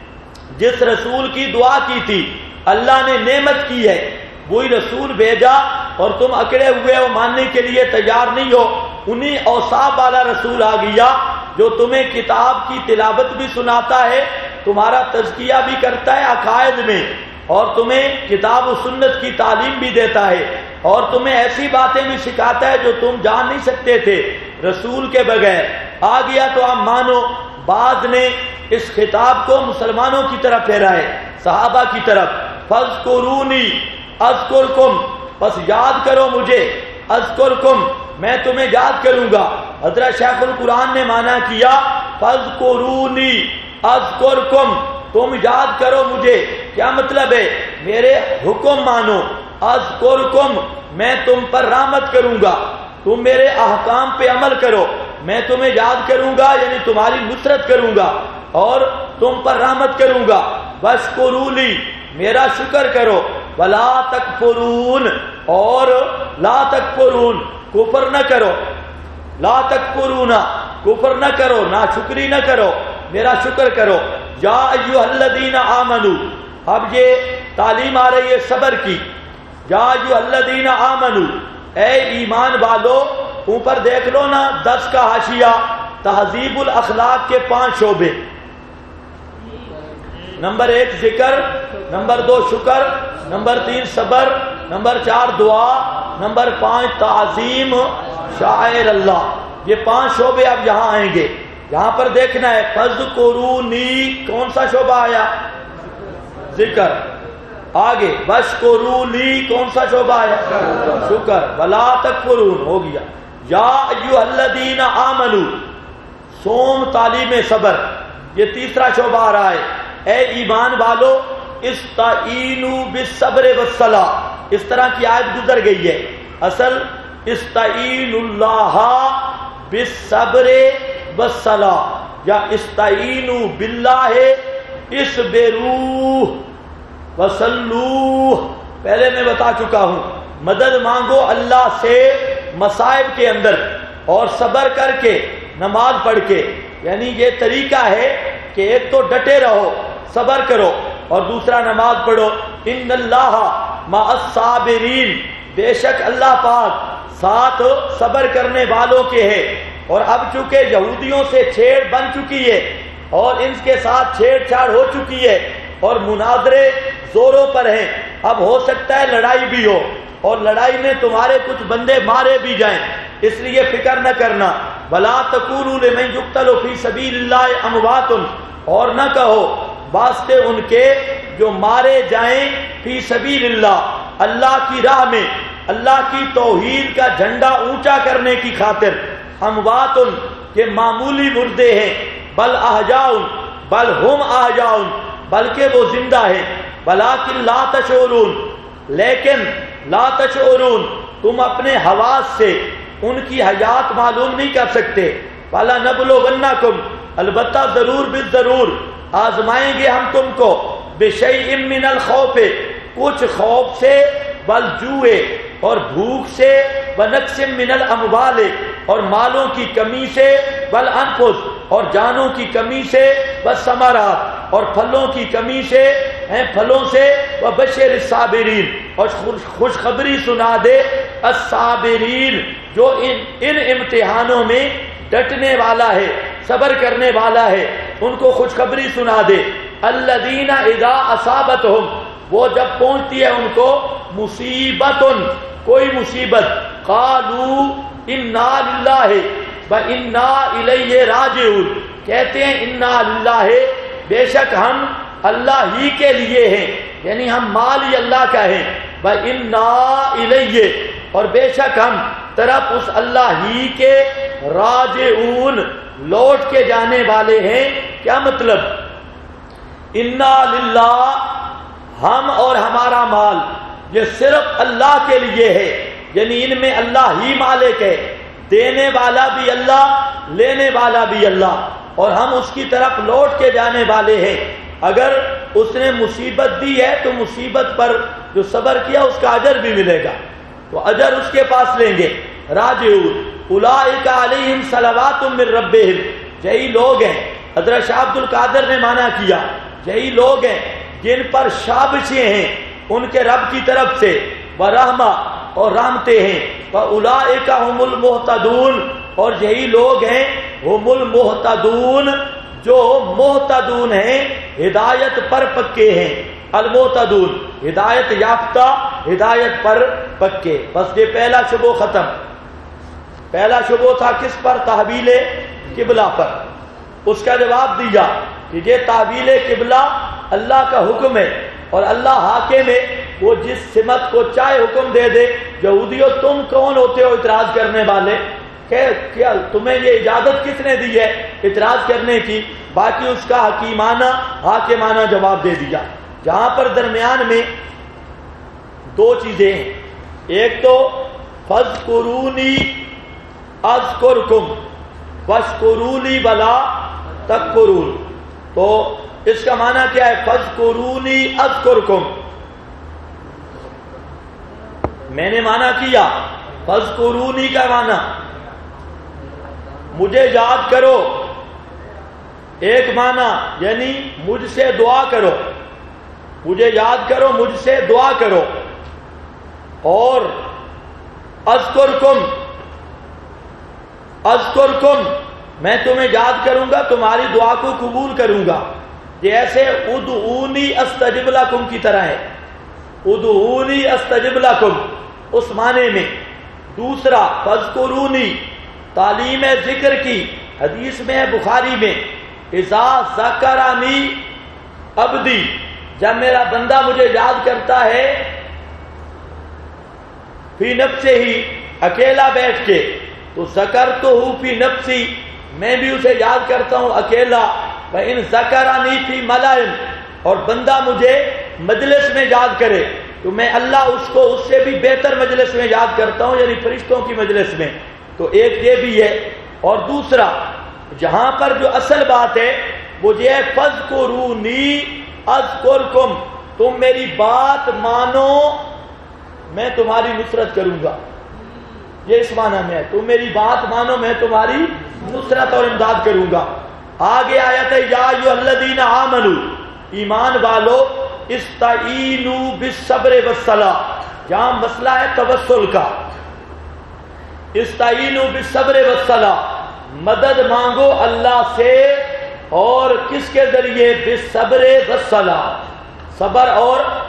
جس رسول کی دعا کی تھی اللہ نے نعمت کی ہے، وہی رسول بھیجا اور تم اکڑے ہوئے ہو، ماننے کے لیے تیار نہیں ہو، انہی اوصاف والا رسول آ گیا جو تمہیں کتاب کی تلاوت بھی سناتا ہے، تمہارا تزکیہ بھی کرتا ہے عقائد میں، اور تمہیں کتاب و سنت کی تعلیم بھی دیتا ہے، اور تمہیں ایسی باتیں بھی سکھاتا ہے جو تم جان نہیں سکتے تھے رسول کے بغیر۔ آ گیا تو آپ مانو۔ بعض نے اس خطاب کو مسلمانوں کی طرف پھیرا ہے، صحابہ کی طرف، فَاذْكُرُونِي اذکرکم بس یاد کرو مجھے، اذکرکم میں تمہیں یاد کروں گا۔ حضرت شیخ القرآن نے معنی کیا فَاذْكُرُونِي اذکرکم تم یاد کرو مجھے، کیا مطلب ہے؟ میرے حکم مانو، اذکرکم میں تم پر رحمت کروں گا، تم میرے احکام پہ عمل کرو، میں تمہیں یاد کروں گا یعنی تمہاری نصرت کروں گا اور تم پر رحمت کروں گا۔ وَاشْكُرُوا لِي میرا شکر کرو، وَلَا تَكْفُرُونَ اور لا تکفرون کفر نہ کرو، لا تکفرون کفر نہ کرو، نا شکری نہ کرو، میرا شکر کرو۔ یا ایھا الذین آمنوا اب یہ تعلیم آ رہی ہے صبر کی، یا ایھا الذین آمنوا اے ایمان والو، اوپر دیکھ لو نا 10 کا حاشیہ، تہذیب الاخلاق کے 5 شعبے، نمبر 1 ذکر، نمبر 2 شکر، نمبر 3 صبر، نمبر 4 دعا، نمبر 5 تعظیم شاعر اللہ، یہ 5 شعبے اب یہاں آئیں گے۔ یہاں پر دیکھنا ہے فَاذْكُرُونِی کون سا شعبہ آیا؟ ذکر۔ آگے وَاشْكُرُوا لِی کون سا شعبہ آیا؟ شکر۔ وَلَا تَکْفُرُونَ ہو گیا۔ یا ایھا الذین آمنوا صوم تعلیم صبر، یہ تیسرا شعبہ آ رہا ہے۔ اے ایمان والو استعینوا بالصبر والصلاۃ، اس طرح کی آیت گزر گئی ہے، اصل استعینوا اللہ بالصبر والصلاۃ یا استعینوا باللہ اصبروا وصلوا، پہلے میں بتا چکا ہوں، مدد مانگو اللہ سے مصائب کے اندر اور صبر کر کے نماز پڑھ کے، یعنی یہ طریقہ ہے کہ ایک تو ڈٹے رہو صبر کرو اور دوسرا نماز پڑھو۔ ان اللہ مع الصابرین بے شک اللہ پاک ساتھ صبر کرنے والوں کے ہے۔ اور اب چونکہ یہودیوں سے چھیڑ بن چکی ہے اور ان کے ساتھ چھیڑ چھاڑ ہو چکی ہے اور مناظرے زوروں پر ہیں، اب ہو سکتا ہے لڑائی بھی ہو اور لڑائی میں تمہارے کچھ بندے مارے بھی جائیں، اس لیے فکر نہ کرنا. بلا تقولوا لمن یقتل فی سبیل اللہ اموات، اور نہ کہو واسطے ان کے جو مارے جائیں فی سبیل اللہ، اللہ کی راہ میں، اللہ کی توحید کا جھنڈا اونچا کرنے کی خاطر. اموات کہ معمولی مردے ہیں، بل احجاء بل ہم احجاء بلکہ وہ زندہ ہیں. ولکن لا تشعرون لیکن لا تشعرون تم اپنے حواس سے ان کی حیات معلوم نہیں کر سکتے. وَلَنَبْلُوَنَّكُمْ البتہ ضرور بالضرور آزمائیں گے ہم تم کو. بِشَيْءٍ مِّنَ الْخَوْفِ کچھ خوف سے، والجوع اور بھوک سے، وَنَقْصٍ مِّنَ الْأَمْوَالِ اور مالوں کی کمی سے، وَالْأَنفُسِ اور جانوں کی کمی سے، وَالثَّمَرَاتِ اور پھلوں کی کمی سے، پھلوں سے، وَبَشِّرِ الصَّابِرِينَ اور خوشخبری سنا دے الصابرین جو ان امتحانوں میں ڈٹنے والا ہے، صبر کرنے والا ہے، ان کو خوشخبری سنا دے. الذین اذا اصابتہم وہ جب پہنچتی ہے ان کو مصیبت کوئی مصیبت، قالوا انا للہ وانا الیہ راجعون کہتے ہیں انا للہ بے شک ہم اللہ ہی کے لیے ہیں، یعنی ہم مال ہی اللہ کا ہیں. وَإِنَّا إِلَيْهِ اور بے شک ہم طرف اس اللہ ہی کے راجعون لوٹ کے جانے والے ہیں. کیا مطلب؟ اِنَّا لِلَّهِ ہم اور ہمارا مال یہ صرف اللہ کے لیے ہے، یعنی ان میں اللہ ہی مالک ہے، دینے والا بھی اللہ، لینے والا بھی اللہ، اور ہم اس کی طرف لوٹ کے جانے والے ہیں. اگر اس نے مصیبت دی ہے تو مصیبت پر جو صبر کیا اس کا اجر بھی ملے گا، تو اجر اس کے پاس لیں گے. راجعون اولئک علیہم صلوات من ربہم یہی لوگ ہیں، حضرت شاہ عبد القادر نے معنی کیا یہی لوگ ہیں جن پر شابشیں ہیں ان کے رب کی طرف سے، ورحمہ اور رحمتیں ہیں. واولئک هم المہتدون اور یہی لوگ ہیں هم المہتدون جو محتدون ہیں، ہدایت پر پکے ہیں. المحتدون ہدایت یافتہ، ہدایت پر پکے. بس یہ پہلا شبہ ختم. پہلا شبہ تھا کس پر؟ تحویل قبلہ پر. اس کا جواب دیا کہ یہ تحویل قبلہ اللہ کا حکم ہے اور اللہ حاکم ہے، وہ جس سمت کو چاہے حکم دے دے. یہودیوں تم کون ہوتے ہو اعتراض کرنے والے؟ کیا تمہیں یہ اجازت کس نے دی ہے اعتراض کرنے کی؟ باقی اس کا حاکمانہ جواب دے دیا. جہاں پر درمیان میں دو چیزیں ہیں، ایک تو فاذکرونی اذکرکم واشکرونی ولا تکفرون، تو اس کا معنی کیا ہے؟ فاذکرونی اذکرکم میں نے معنی کیا، فاذکرونی کا معنی مجھے یاد کرو، ایک معنی یعنی مجھ سے دعا کرو، مجھے یاد کرو، مجھ سے دعا کرو. اور اذکرکم میں تمہیں یاد کروں گا، تمہاری دعا کو قبول کروں گا. یہ ایسے ادعونی استجب لکم کی طرح ہے، ادعونی استجب لکم اس معنی میں. دوسرا فاذکرونی تعلیم ذکر کی حدیث میں ہے بخاری میں، اذا ذکرنی عبدی جب میرا بندہ مجھے یاد کرتا ہے، فی نفسہ ہی اکیلا بیٹھ کے، تو ذکرتہ فی نفسی میں بھی اسے یاد کرتا ہوں اکیلا. وَإِن ذَكَرَنِي فِي مَلَئٍ اور بندہ مجھے مجلس میں یاد کرے تو میں اللہ اس کو اس سے بھی بہتر مجلس میں یاد کرتا ہوں، یعنی فرشتوں کی مجلس میں. تو ایک یہ بھی ہے. اور دوسرا جہاں پر جو اصل بات ہے وہ یہ ہے فاذکرونی اذکرکم تم میری بات مانو میں تمہاری نصرت کروں گا. یہ اس معنی میں ہے، تم میری بات مانو میں تمہاری نصرت اور امداد کروں گا. آگے آیت ہے یا ایھا الذین آمنوا ایمان والو استعینوا بالصبر والصلاۃ، جہاں مسئلہ ہے توسل کا. استعینوا بالصبر والصلاۃ مدد مانگو اللہ سے، اور کس کے ذریعے؟ بالصبر والصلاۃ صبر اور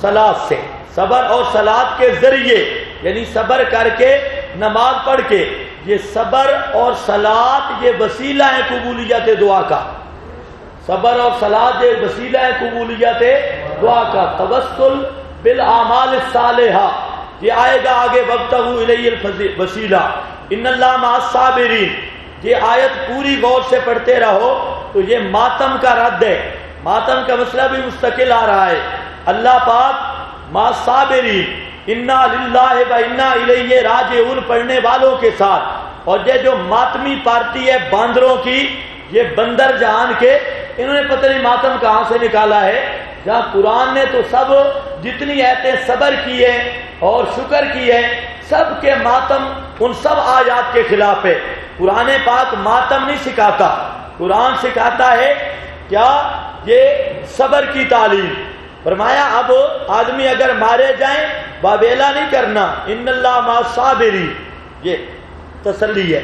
صلات سے، صبر اور صلات کے ذریعے، یعنی صبر کر کے نماز پڑھ کے، یہ صبر اور صلات یہ وسیلہ ہے قبولیت دعا کا، صبر اور صلات یہ وسیلہ ہے قبولیت دعا کا۔ توسل بالاعمال الصالحہ یہ آئے گا آگے، وابتغوا الیہ الوسیلہ ان اللہ مع الصابرین، یہ آیت پوری غور سے پڑھتے رہو تو یہ ماتم کا رد ہے، ماتم کا مسئلہ بھی مستقل آ رہا ہے۔ اللہ پاک مع الصابرین انا للہ و انا الیہ راجعون پڑھنے والوں کے ساتھ، اور یہ جو ماتمی پارٹی ہے باندروں کی، یہ بندر جہان کے، انہوں نے پتہ نہیں ماتم کہاں سے نکالا ہے، جہاں قرآن نے تو سب جتنی ایتیں صبر کی ہے اور شکر کی ہے، سب کے ماتم ان سب آیات کے خلاف ہے۔ قرآن پاک ماتم نہیں سکھاتا، قرآن سکھاتا ہے کیا؟ یہ صبر کی تعلیم۔ فرمایا اب آدمی اگر مارے جائیں واویلا نہیں کرنا، ان اللہ مع الصابرین، یہ تسلی ہے۔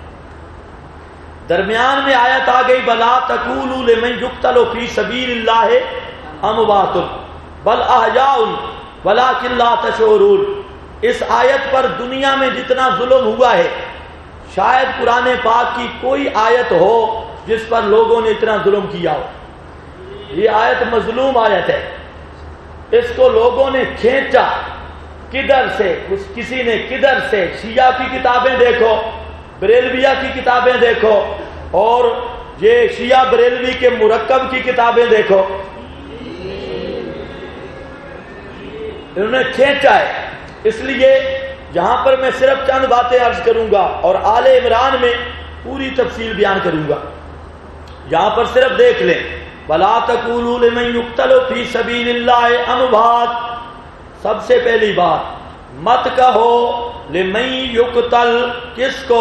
درمیان میں آیت آ گئی بلا تقولوا لمن یقتل فی سبیل اللہ اموات بل احیاء ولکن لا تشعرون۔ اس آیت پر دنیا میں جتنا ظلم ہوا ہے شاید قرآن پاک کی کوئی آیت ہو جس پر لوگوں نے اتنا ظلم کیا ہو۔ یہ آیت مظلوم آیت ہے، اس کو لوگوں نے کھینچا کدھر سے، کسی نے کدھر سے، شیعہ کی کتابیں دیکھو، بریلویہ کی کتابیں دیکھو، اور یہ شیعہ بریلوی کے مرکب کی کتابیں دیکھو، انہوں نے کھینچا ہے۔ اس لیے یہاں پر میں صرف چند باتیں عرض کروں گا اور آل عمران میں پوری تفصیل بیان کروں گا۔ یہاں پر صرف دیکھ لیں وَلَا تَقُولُوا لِمَن يُقْتَلُ فِي سَبِيلِ اللَّهِ أَمْوَاتٌ، سب سے پہلی بات مت کہو لمن یقتل، کس کو؟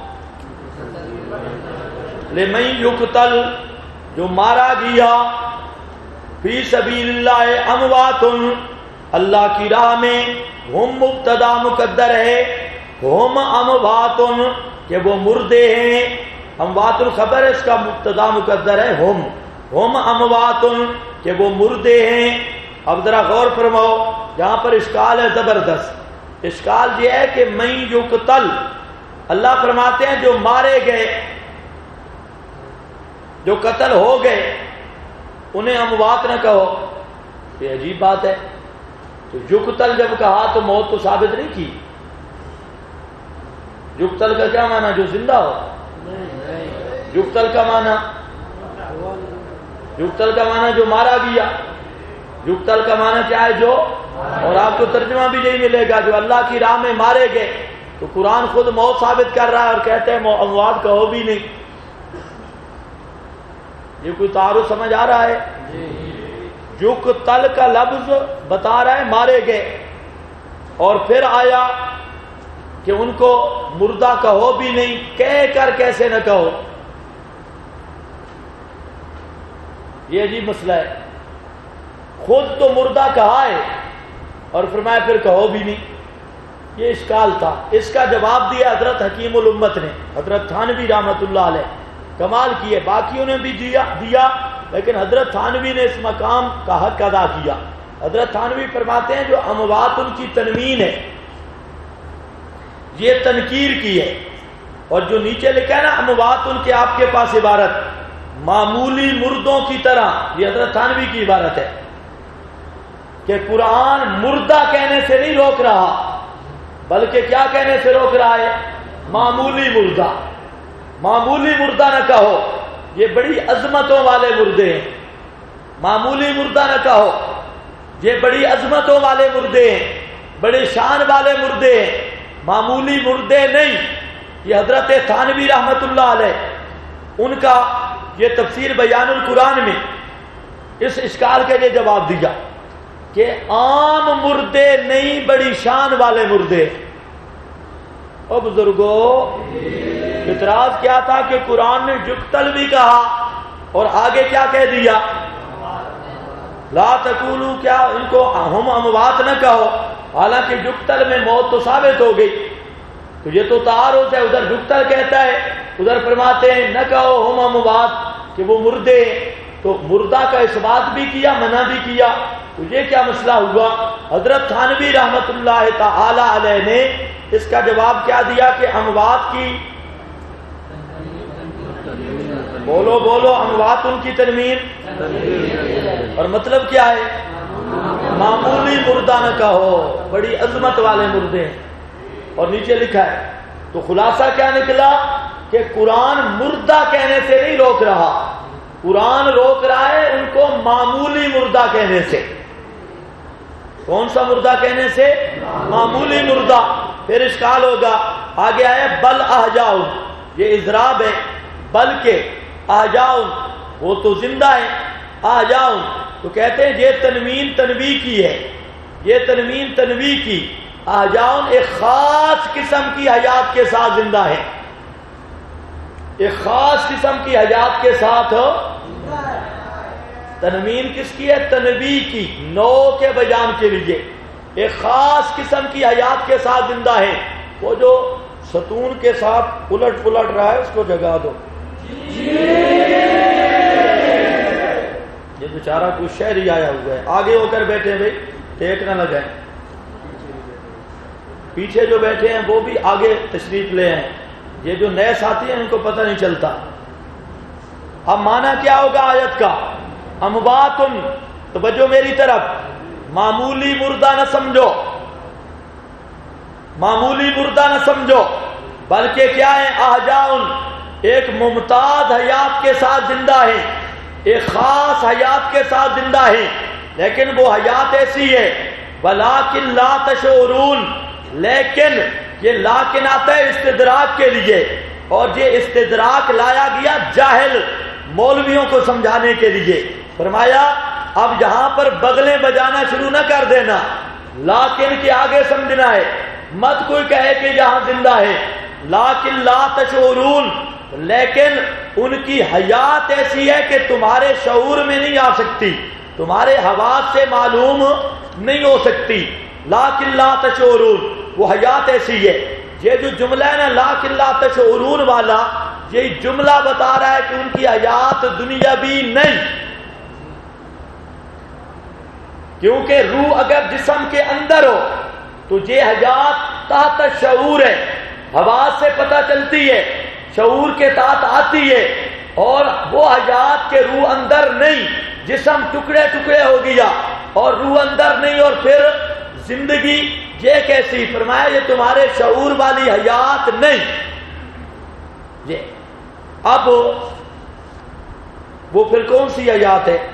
لمن یقتل، جو مارا گیا، فی سبیل اللہ اموات، اللہ کی راہ میں، ہم مبتدا مقدر ہے، ہم اموات کہ وہ مردے ہیں، اموات الخبر اس کا مبتدا مقدر ہے ہم اموات کہ وہ مردے ہیں۔ اب ذرا غور فرماؤ، یہاں پر اشکال ہے زبردست۔ اشکال یہ ہے کہ من یقتل، اللہ فرماتے ہیں جو مارے گئے، جو قتل ہو گئے، انہیں اموات نہ کہو، یہ عجیب بات ہے۔ تو یقتل جب کہا تو موت تو ثابت نہیں کی۔ یقتل کا کیا معنی؟ جو زندہ ہو؟ یقتل کا معنی، یقتل کا معنی جو مارا گیا، یقتل کا معنی کیا ہے؟ جو، اور آپ کو ترجمہ بھی یہی ملے گا جو اللہ کی راہ میں مارے گئے۔ تو قرآن خود موت ثابت کر رہا ہے اور کہتے ہیں اموات کہو بھی نہیں۔ یہ کوئی تعارف سمجھ آ رہا ہے؟ یقتل کا لفظ بتا رہا ہے مارے گئے، اور پھر آیا کہ ان کو مردہ کہو بھی نہیں، کہہ کر کیسے نہ کہو؟ یہ عجیب مسئلہ ہے۔ خود تو مردہ کہا ہے اور فرمایا پھر کہو بھی نہیں، یہ اشکال تھا۔ اس کا جواب دیا حضرت حکیم الامت نے، حضرت تھانوی رحمۃ اللہ علیہ، کمال کیے، باقیوں نے بھی دیا لیکن حضرت تھانوی نے اس مقام کا حق ادا کیا۔ حضرت تھانوی فرماتے ہیں جو اموات ان کی تنوین ہے، یہ تنکیر کی ہے، اور جو نیچے لکھا ہے نا اموات ان کے، آپ کے پاس عبارت معمولی مردوں کی طرح، یہ حضرت تھانوی کی عبارت ہے کہ قرآن مردہ کہنے سے نہیں روک رہا، بلکہ کیا کہنے سے روک رہا ہے؟ معمولی مردہ۔ معمولی مردہ نہ کہو، یہ بڑی عظمتوں والے مردے ہیں۔ معمولی مردہ نہ کہو، یہ بڑی عظمتوں والے مردے ہیں، بڑے شان والے مردے ہیں، معمولی مردے نہیں۔ یہ حضرت تھانوی رحمت اللہ علیہ، ان کا یہ تفسیر بیان القرآن میں اس اشکال کے لیے جواب دیا کہ عام مردے نہیں، بڑی شان والے مردے۔ او بزرگوں، اعتراض کیا تھا کہ قرآن نے یقتل بھی کہا اور آگے کیا کہہ دیا؟ لا تقولوا، کیا ان کو ہم اموات نہ کہو، حالانکہ یقتل میں موت تو ثابت ہو گئی۔ تو یہ تو تعارض ہے، ادھر یقتل کہتا ہے، ادھر فرماتے ہیں نہ کہو ہم اموات کہ وہ مردے۔ تو مردہ کا اس بات بھی کیا، منع بھی کیا. تو یہ کیا مسئلہ ہوا؟ حضرت تھانوی رحمت اللہ تعالی علیہ نے اس کا جواب کیا دیا کہ اموات کی بولو بولو اموات ان کی ترمیم، اور مطلب کیا ہے؟ معمولی مردہ نہ کہو، بڑی عظمت والے مردے ہیں. اور نیچے لکھا ہے تو خلاصہ کیا نکلا کہ قرآن مردہ کہنے سے نہیں روک رہا، قرآن روک رہا ہے ان کو معمولی مردہ کہنے سے. کون سا مردہ کہنے سے؟ معمولی مردہ. پھر اشکال ہوگا، آگے آئے بل احجاؤ، یہ اضراب ہے، بلکہ احجاؤ وہ تو زندہ ہے، احجاؤ تو کہتے ہیں یہ تنوین تنویع کی ہے، یہ تنوین تنویع کی. احجاؤ ایک خاص قسم کی حیات کے ساتھ زندہ ہے، ایک خاص قسم کی حیات کے ساتھ. تنوین کس کی ہے؟ تنویع کی، نو کے بیان کے لیے. ایک خاص قسم کی حیات کے ساتھ زندہ ہے. وہ جو ستون کے ساتھ الٹ پلٹ رہا ہے اس کو جگا دو. یہ بیچارہ کوئی شہری آیا ہوا ہے، آگے ہو کر بیٹھے بھائی، ٹیک نہ لگائیں. پیچھے جو بیٹھے ہیں وہ بھی آگے تشریف لے ہیں. یہ جو نئے ساتھی ہیں ان کو پتہ نہیں چلتا. اب معنی کیا ہوگا آیت کا؟ امواتن، توجہ میری طرف، معمولی مردہ نہ سمجھو، معمولی مردہ نہ سمجھو، بلکہ کیا ہے؟ احجاؤن، ایک ممتاز حیات کے ساتھ زندہ ہے، ایک خاص حیات کے ساتھ زندہ ہے. لیکن وہ حیات ایسی ہے ولیکن لا تشعرون، لیکن یہ لیکن آتا ہے استدراک کے لیے، اور یہ استدراک لایا گیا جاہل مولویوں کو سمجھانے کے لیے. فرمایا اب یہاں پر بغلیں بجانا شروع نہ کر دینا، لیکن کے آگے سمجھنا ہے. مت کوئی کہے کہ یہاں زندہ ہے، لیکن لا تشعرون، لیکن ان کی حیات ایسی ہے کہ تمہارے شعور میں نہیں آ سکتی، تمہارے حواس سے معلوم نہیں ہو سکتی. لیکن لا تشعرون، وہ حیات ایسی ہے. یہ جو جملہ ہے نا لیکن لا تشعرون والا، یہی جملہ بتا رہا ہے کہ ان کی حیات دنیاوی نہیں، کیونکہ روح اگر جسم کے اندر ہو تو یہ حیات تحت شعور ہے، حواس سے پتہ چلتی ہے، شعور کے تحت آتی ہے. اور وہ حیات کے روح اندر نہیں، جسم ٹکڑے ٹکڑے ہو گیا اور روح اندر نہیں، اور پھر زندگی یہ کیسی؟ فرمایا یہ تمہارے شعور والی حیات نہیں. یہ اب وہ پھر کون سی حیات ہے؟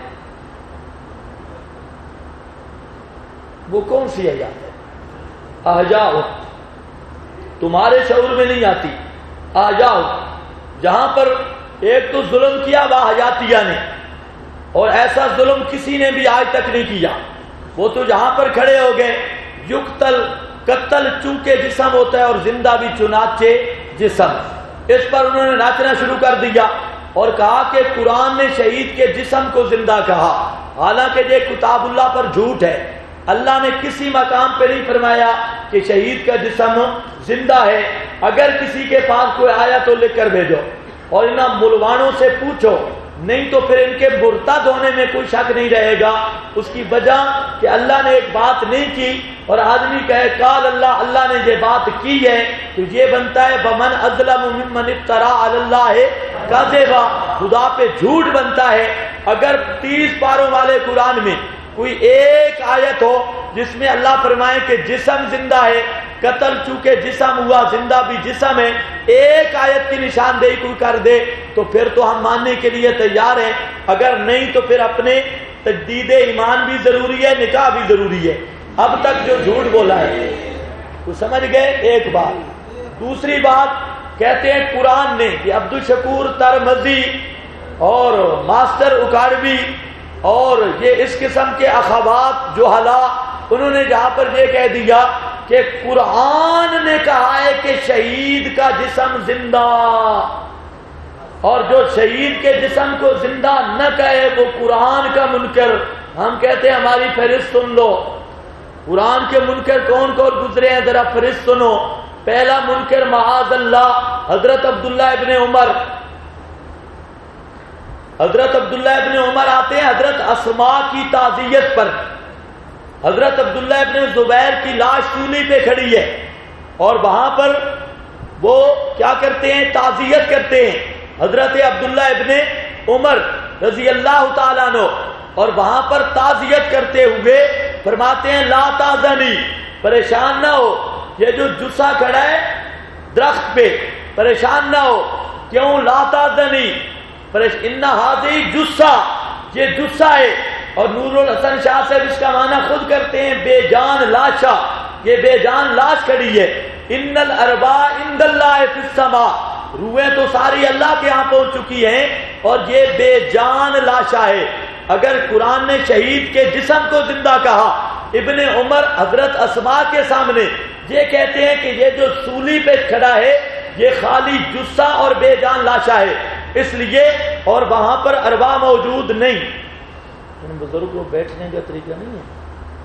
وہ کون سی حیات ہے؟ احجاؤ، تمہارے شعور میں نہیں آتی. احجاؤ، جہاں پر ایک تو ظلم کیا وہ حیاتیہ نے، اور ایسا ظلم کسی نے بھی آج تک نہیں کیا. وہ تو جہاں پر کھڑے ہو گئے، یقتل، قتل چونکہ جسم ہوتا ہے اور زندہ بھی چنانچہ جسم، اس پر انہوں نے ناچنا شروع کر دیا اور کہا کہ قرآن نے شہید کے جسم کو زندہ کہا، حالانکہ یہ کتاب اللہ پر جھوٹ ہے. اللہ نے کسی مقام پہ نہیں فرمایا کہ شہید کا جسم زندہ ہے. اگر کسی کے پاس کوئی آیا تو لکھ کر بھیجو، اور ان ملوانوں سے پوچھو، نہیں تو پھر ان کے مرتد ہونے میں کوئی شک نہیں رہے گا. اس کی وجہ کہ اللہ نے ایک بات نہیں کی اور آدمی کہے قال اللہ، اللہ نے یہ بات کی ہے، تو یہ بنتا ہے بمن اظلم ممن افترا علی اللہ کذبا، خدا پہ جھوٹ بنتا ہے. اگر 30 پاروں والے قرآن میں کوئی ایک آیت ہو جس میں اللہ فرمائے کہ جسم زندہ ہے، قتل چونکہ جسم ہوا، زندہ بھی جسم ہے، ایک آیت کی نشاندہی کوئی کر دے تو پھر تو ہم ماننے کے لیے تیار ہیں. اگر نہیں تو پھر اپنے تجدید ایمان بھی ضروری ہے، نکاح بھی ضروری ہے. اب تک جو جھوٹ بولا ہے تو سمجھ گئے ایک بات. دوسری بات کہتے ہیں قرآن نے، یہ عبدالشکور ترمذی اور ماسٹر اکاڑوی اور یہ اس قسم کے اخوات جو انہوں نے جہاں پر یہ کہہ دیا کہ قرآن نے کہا ہے کہ شہید کا جسم زندہ، اور جو شہید کے جسم کو زندہ نہ کہے وہ قرآن کا منکر. ہم کہتے ہیں ہماری فہرست سن لو، قرآن کے منکر کون کون گزرے ہیں ذرا فہرست سنو. پہلا منکر معاذ اللہ حضرت عبداللہ ابن عمر، حضرت عبداللہ ابن عمر آتے ہیں حضرت اسماء کی تعزیت پر. حضرت عبداللہ ابن زبیر کی لاش چولی پہ کھڑی ہے اور وہاں پر وہ کیا کرتے ہیں؟ تعزیت کرتے ہیں حضرت عبداللہ ابن عمر رضی اللہ تعالیٰ عنہ. اور وہاں پر تعزیت کرتے ہوئے فرماتے ہیں لا تحزنی، پریشان نہ ہو. یہ جو جسا کھڑا ہے درخت پہ، پریشان نہ ہو. کیوں؟ لا تحزنی ان ہذی جسا، یہ جسا ہے. اور نور الحسن شاہ صاحب اس کا معنی خود کرتے ہیں بے جان لاشا، یہ بے جان لاش کھڑی ہے. ان الارواح عند اللہ فی السماء، روحیں تو ساری اللہ کے ہاں پہنچ چکی ہیں اور یہ بے جان لاشا ہے. اگر قرآن نے شہید کے جسم کو زندہ کہا، ابن عمر حضرت اسماء کے سامنے یہ کہتے ہیں کہ یہ جو سولی پہ کھڑا ہے یہ خالی جسا اور بے جان لاشا ہے اس لیے، اور وہاں پر ارواح موجود نہیں. ان بزرگ کو بیٹھنے کا طریقہ نہیں ہے.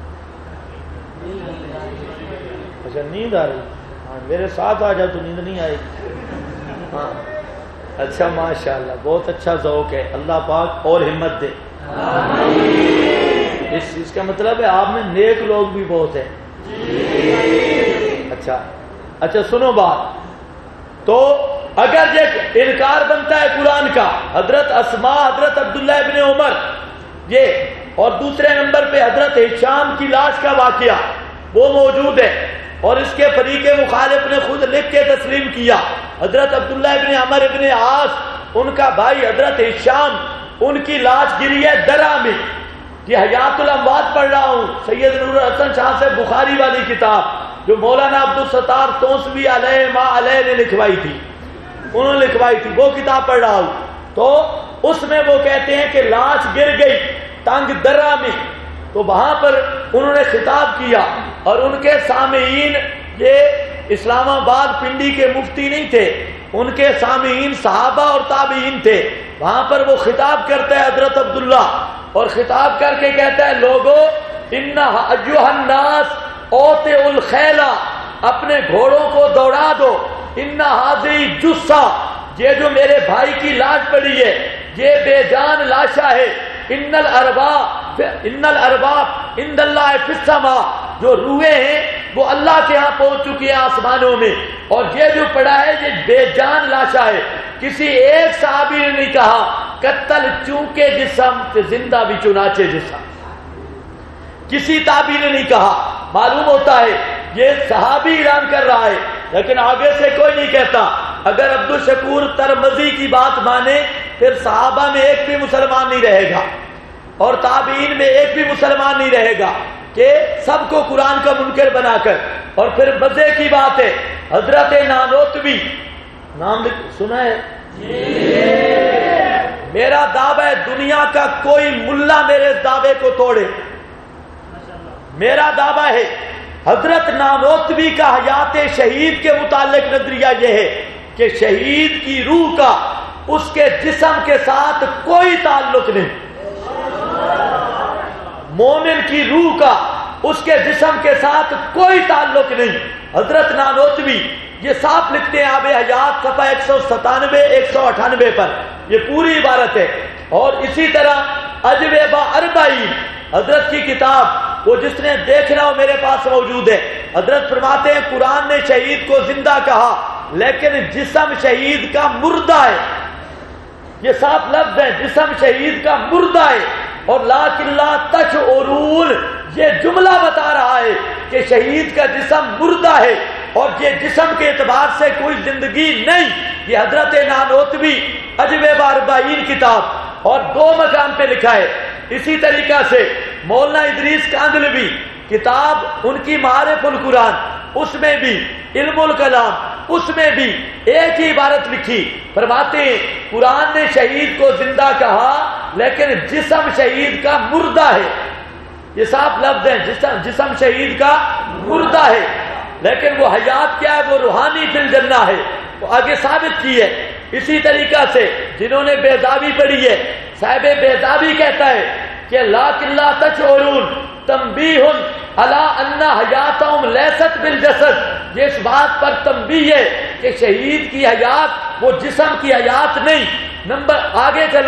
اچھا نیند آ رہی؟ ہاں میرے ساتھ آ جاؤ تو نیند نہیں آئے گی. ہاں اچھا ماشاءاللہ، بہت اچھا ذوق ہے. اللہ پاک اور ہمت دے. اس چیز کا مطلب ہے آپ میں نیک لوگ بھی بہت ہیں. اچھا سنو بات. تو اگر یہ انکار بنتا ہے قرآن کا، حضرت اسماء حضرت عبداللہ ابن عمر یہ، اور دوسرے نمبر پہ حضرت ہشام کی لاش کا واقعہ وہ موجود ہے اور اس کے فریق مخالف نے خود لکھ کے تسلیم کیا. حضرت عبداللہ ابن عمر ابن عاص ان کا بھائی حضرت ہشام، ان کی لاش گری ہے درہ میں. یہ حیات الاموات پڑھ رہا ہوں، سید نور الحسن شاہ سے بخاری والی کتاب جو مولانا عبدالستار توسوی علیہ ما علیہ نے لکھوائی تھی، انہوں نے لکھوائی تھی، وہ کتاب پڑھ رہا ہوں. تو اس میں وہ کہتے ہیں کہ لاش گر گئی تنگ درہ میں. تو وہاں پر انہوں نے خطاب کیا اور ان کے سامعین یہ اسلام آباد پنڈی کے مفتی نہیں تھے، ان کے سامعین صحابہ اور تابعین تھے. وہاں پر وہ خطاب کرتا ہے حضرت عبداللہ، اور خطاب کر کے کہتا ہے لوگو ان ایھا الناس اوتئوا الخیل، اپنے گھوڑوں کو دوڑا دو. ان ھذی جثہ، یہ جو میرے بھائی کی لاش پڑی ہے یہ بے جان لاشا ہے. ان الارواح عند اللہ فی السماء، جو روحیں ہیں وہ اللہ کے ہاں پہنچ چکی ہیں آسمانوں میں، اور یہ جو پڑا ہے یہ بے جان لاشا ہے. کسی ایک صحابی نے نہیں کہا قتل چونکہ جسم تے زندہ بھی چنانچہ جسم، کسی تابعی نے نہیں کہا. معلوم ہوتا ہے یہ صحابی اعلان کر رہا ہے لیکن آگے سے کوئی نہیں کہتا. اگر عبد الشکور ترمذی کی بات مانے پھر صحابہ میں ایک بھی مسلمان نہیں رہے گا اور تابعین میں ایک بھی مسلمان نہیں رہے گا کہ سب کو قرآن کا منکر بنا کر. اور پھر مزے کی بات ہے حضرت نانوتوی، نام سنا ہے؟ میرا دعویٰ ہے دنیا کا کوئی ملا میرے اس دعوے کو توڑے. میرا دعویٰ ہے حضرت نانوتوی کا حیات شہید کے متعلق نظریہ یہ ہے کہ شہید کی روح کا اس کے جسم کے ساتھ کوئی تعلق نہیں. مومن کی روح کا اس کے جسم کے ساتھ کوئی تعلق نہیں. حضرت نانوتوی یہ صاف لکھتے ہیں آب حیات صفحہ 197 198 پر، یہ پوری عبارت ہے. اور اسی طرح اجوبہ اربعین حضرت کی کتاب، وہ جس نے دیکھنا ہو میرے پاس موجود ہے. حضرت فرماتے ہیں قرآن نے شہید کو زندہ کہا لیکن جسم شہید کا مردہ ہے. یہ صاف لفظ ہے، جسم شہید کا مردہ ہے. اور لیکن لا تشعرون، یہ جملہ بتا رہا ہے کہ شہید کا جسم مردہ ہے اور یہ جسم کے اعتبار سے کوئی زندگی نہیں. یہ حضرت نانوتوی اجوبہ اربعین کتاب اور 2 مقام پہ لکھا ہے. اسی طریقہ سے مولانا ادریس کاندھلوی کتاب ان کی معارف القرآن، اس میں بھی علم الکلام، اس میں بھی ایک ہی عبارت لکھی. فرماتے ہیں قرآن نے شہید کو زندہ کہا لیکن جسم شہید کا مردہ ہے. یہ صاف لفظ ہے، جسم شہید کا مردہ ہے لیکن وہ حیات کیا ہے؟ وہ روحانی فی الجنہ ہے. وہ آگے ثابت کی ہے. اسی طریقہ سے جنہوں نے بیضاوی پڑھی ہے، صاحب بیضاوی کہتا ہے کہ لیکن لا تشعرون تنبیہ علی ان حیاتہم لیست بالجسد، یہ اس بات پر تنبیہ ہے کہ شہید کی حیات وہ جسم کی حیات نہیں. نمبر آگے چلو،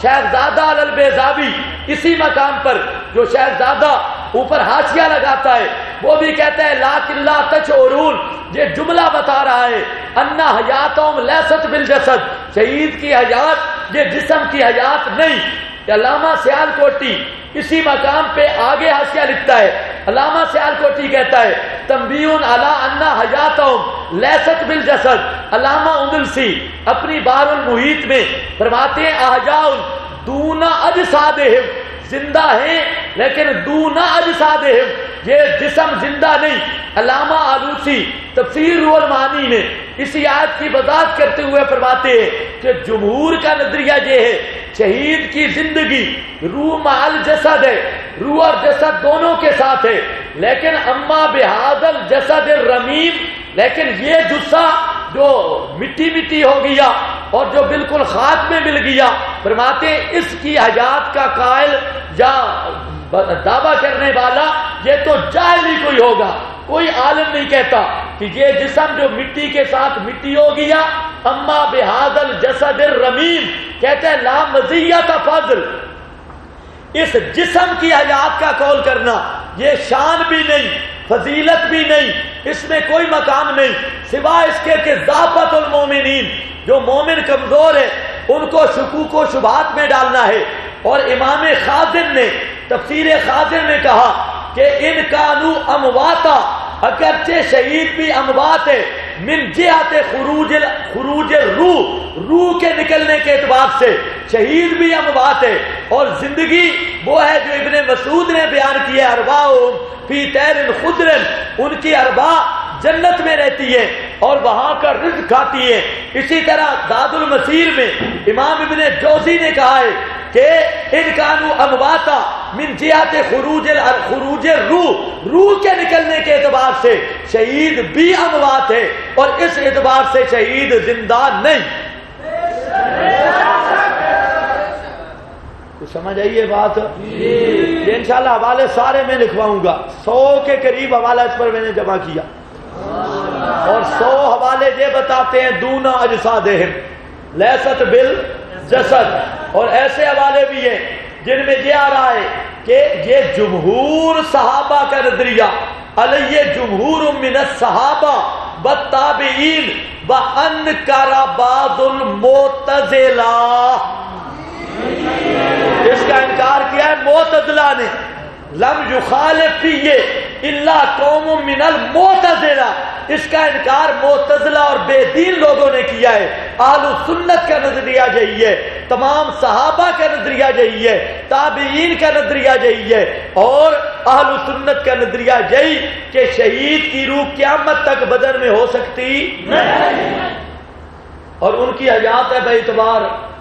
شیخزادہ البیضاوی اسی مقام پر جو شیخزادہ اوپر حاشیہ لگاتا ہے وہ بھی کہتا ہے لاکن لا تشعرون، یہ جملہ بتا رہا ہے انا حیاتہم لیست بالجسد، شہید کی حیات یہ جسم کی حیات نہیں۔ علامہ سیال کوٹی اسی مقام پہ آگے حاشیہ لکھتا ہے، علامہ سیال کوٹی کہتا ہے تنبیہ علی انا حیاتہم لیست بالجسد۔ علامہ اندلسی اپنی بحر المحیط میں فرماتے ہیں احیاء دون اجسادہم، زندہ ہیں لیکن دون اجسادہم، یہ جسم زندہ نہیں۔ علامہ آلوسی تفسیر روح المعانی میں اسی آیت کی وضاحت کرتے ہوئے فرماتے ہیں کہ جمہور کا نظریہ یہ ہے شہید کی زندگی روح مع الجسد ہے، روح اور جسد دونوں کے ساتھ ہے، لیکن اما بہذا الجسد الرمیم، لیکن یہ جثہ جو مٹی مٹی ہو گیا اور جو بالکل خاک میں مل گیا، فرماتے ہیں اس کی حیات کا قائل یا دعویٰ کرنے والا یہ تو جاہل ہی کوئی ہوگا، کوئی عالم نہیں کہتا کہ یہ جسم جو مٹی کے ساتھ مٹی ہو گیا۔ اما بہذا الجسد الرمیم کہتے ہیں لا مزیت فضل، اس جسم کی حیات کا قول کرنا یہ شان بھی نہیں، فضیلت بھی نہیں، اس میں کوئی مقام نہیں سوائے اس کے کہ ضعفت المومنین، جو مومن کمزور ہے ان کو شکوک و شبہات میں ڈالنا ہے۔ اور امام خازن نے تفسیر خازن میں کہا کہ ان کانو امواتا، اگرچہ شہید بھی اموات ہے، من جہت خروج روح کے نکلنے کے اعتبار سے شہید بھی اموات ہے، اور زندگی وہ ہے جو ابن مسعود نے بیان کیا ارواحہم فی طیر خضر، ان کی ارواح جنت میں رہتی ہے اور وہاں کا رزق کھاتی ہے۔ اسی طرح زاد المسیر میں امام ابن جوزی نے کہا ہے کہ ان کانو امواتا من جہت خروج روح کے نکلنے کے اعتبار سے شہید بھی اموات ہے، اور اس اعتبار سے شہید زندہ نہیں۔ تو سمجھ آئیے بات؟ یہ انشاءاللہ حوالے سارے میں لکھواؤں گا، 100 کے قریب حوالہ اس پر میں نے جمع کیا، اور 100 حوالے یہ بتاتے ہیں دون اجسادہم لیست بالجسد، اور ایسے حوالے بھی ہیں جن میں یہ آ رہا ہے کہ یہ جمہور صحابہ کا نظریہ، علیہ جمہور من الصحابہ والتابعین وانکر بعض المعتزلہ، اس کا انکار کیا ہے معتزلہ نے، لم یخالف فیہ الا قوم من المعتزلہ، اس کا انکار معتزلہ اور بے دین لوگوں نے کیا ہے۔ اہل سنت کا نظریہ یہی ہے، تمام صحابہ کا نظریہ یہی ہے، تابعین کا نظریہ یہی ہے، اور اہل سنت کا نظریہ یہی کہ شہید کی روح قیامت تک بدن میں ہو سکتی نہیں، اور ان کی حیات ہے بے اعتبار۔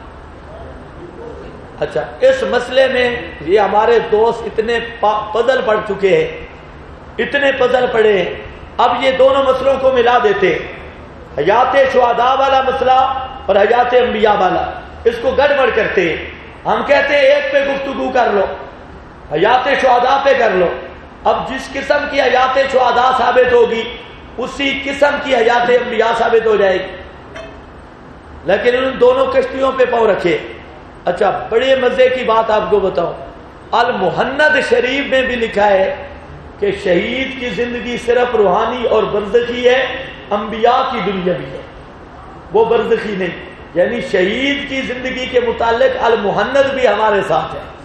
اچھا، اس مسئلے میں یہ ہمارے دوست اتنے پزل پڑ چکے ہیں، اتنے پزل پڑے ہیں، اب یہ دونوں مسئلوں کو ملا دیتے ہیں، حیات شہداء والا مسئلہ اور حیات انبیاء والا، اس کو گڑبڑ کرتے ہیں۔ ہم کہتے ہیں ایک پہ گفتگو کر لو، حیات شہداء پہ کر لو، اب جس قسم کی حیات شہداء ثابت ہوگی اسی قسم کی حیات انبیاء ثابت ہو جائے گی، لیکن ان دونوں کشتیوں پہ پاؤں رکھے۔ اچھا، بڑے مزے کی بات آپ کو بتاؤں، المحند شریف میں بھی لکھا ہے کہ شہید کی زندگی صرف روحانی اور برزخی ہے، انبیاء کی دنیا بھی ہے، وہ برزخی نہیں، یعنی شہید کی زندگی کے متعلق المحند بھی ہمارے ساتھ ہے۔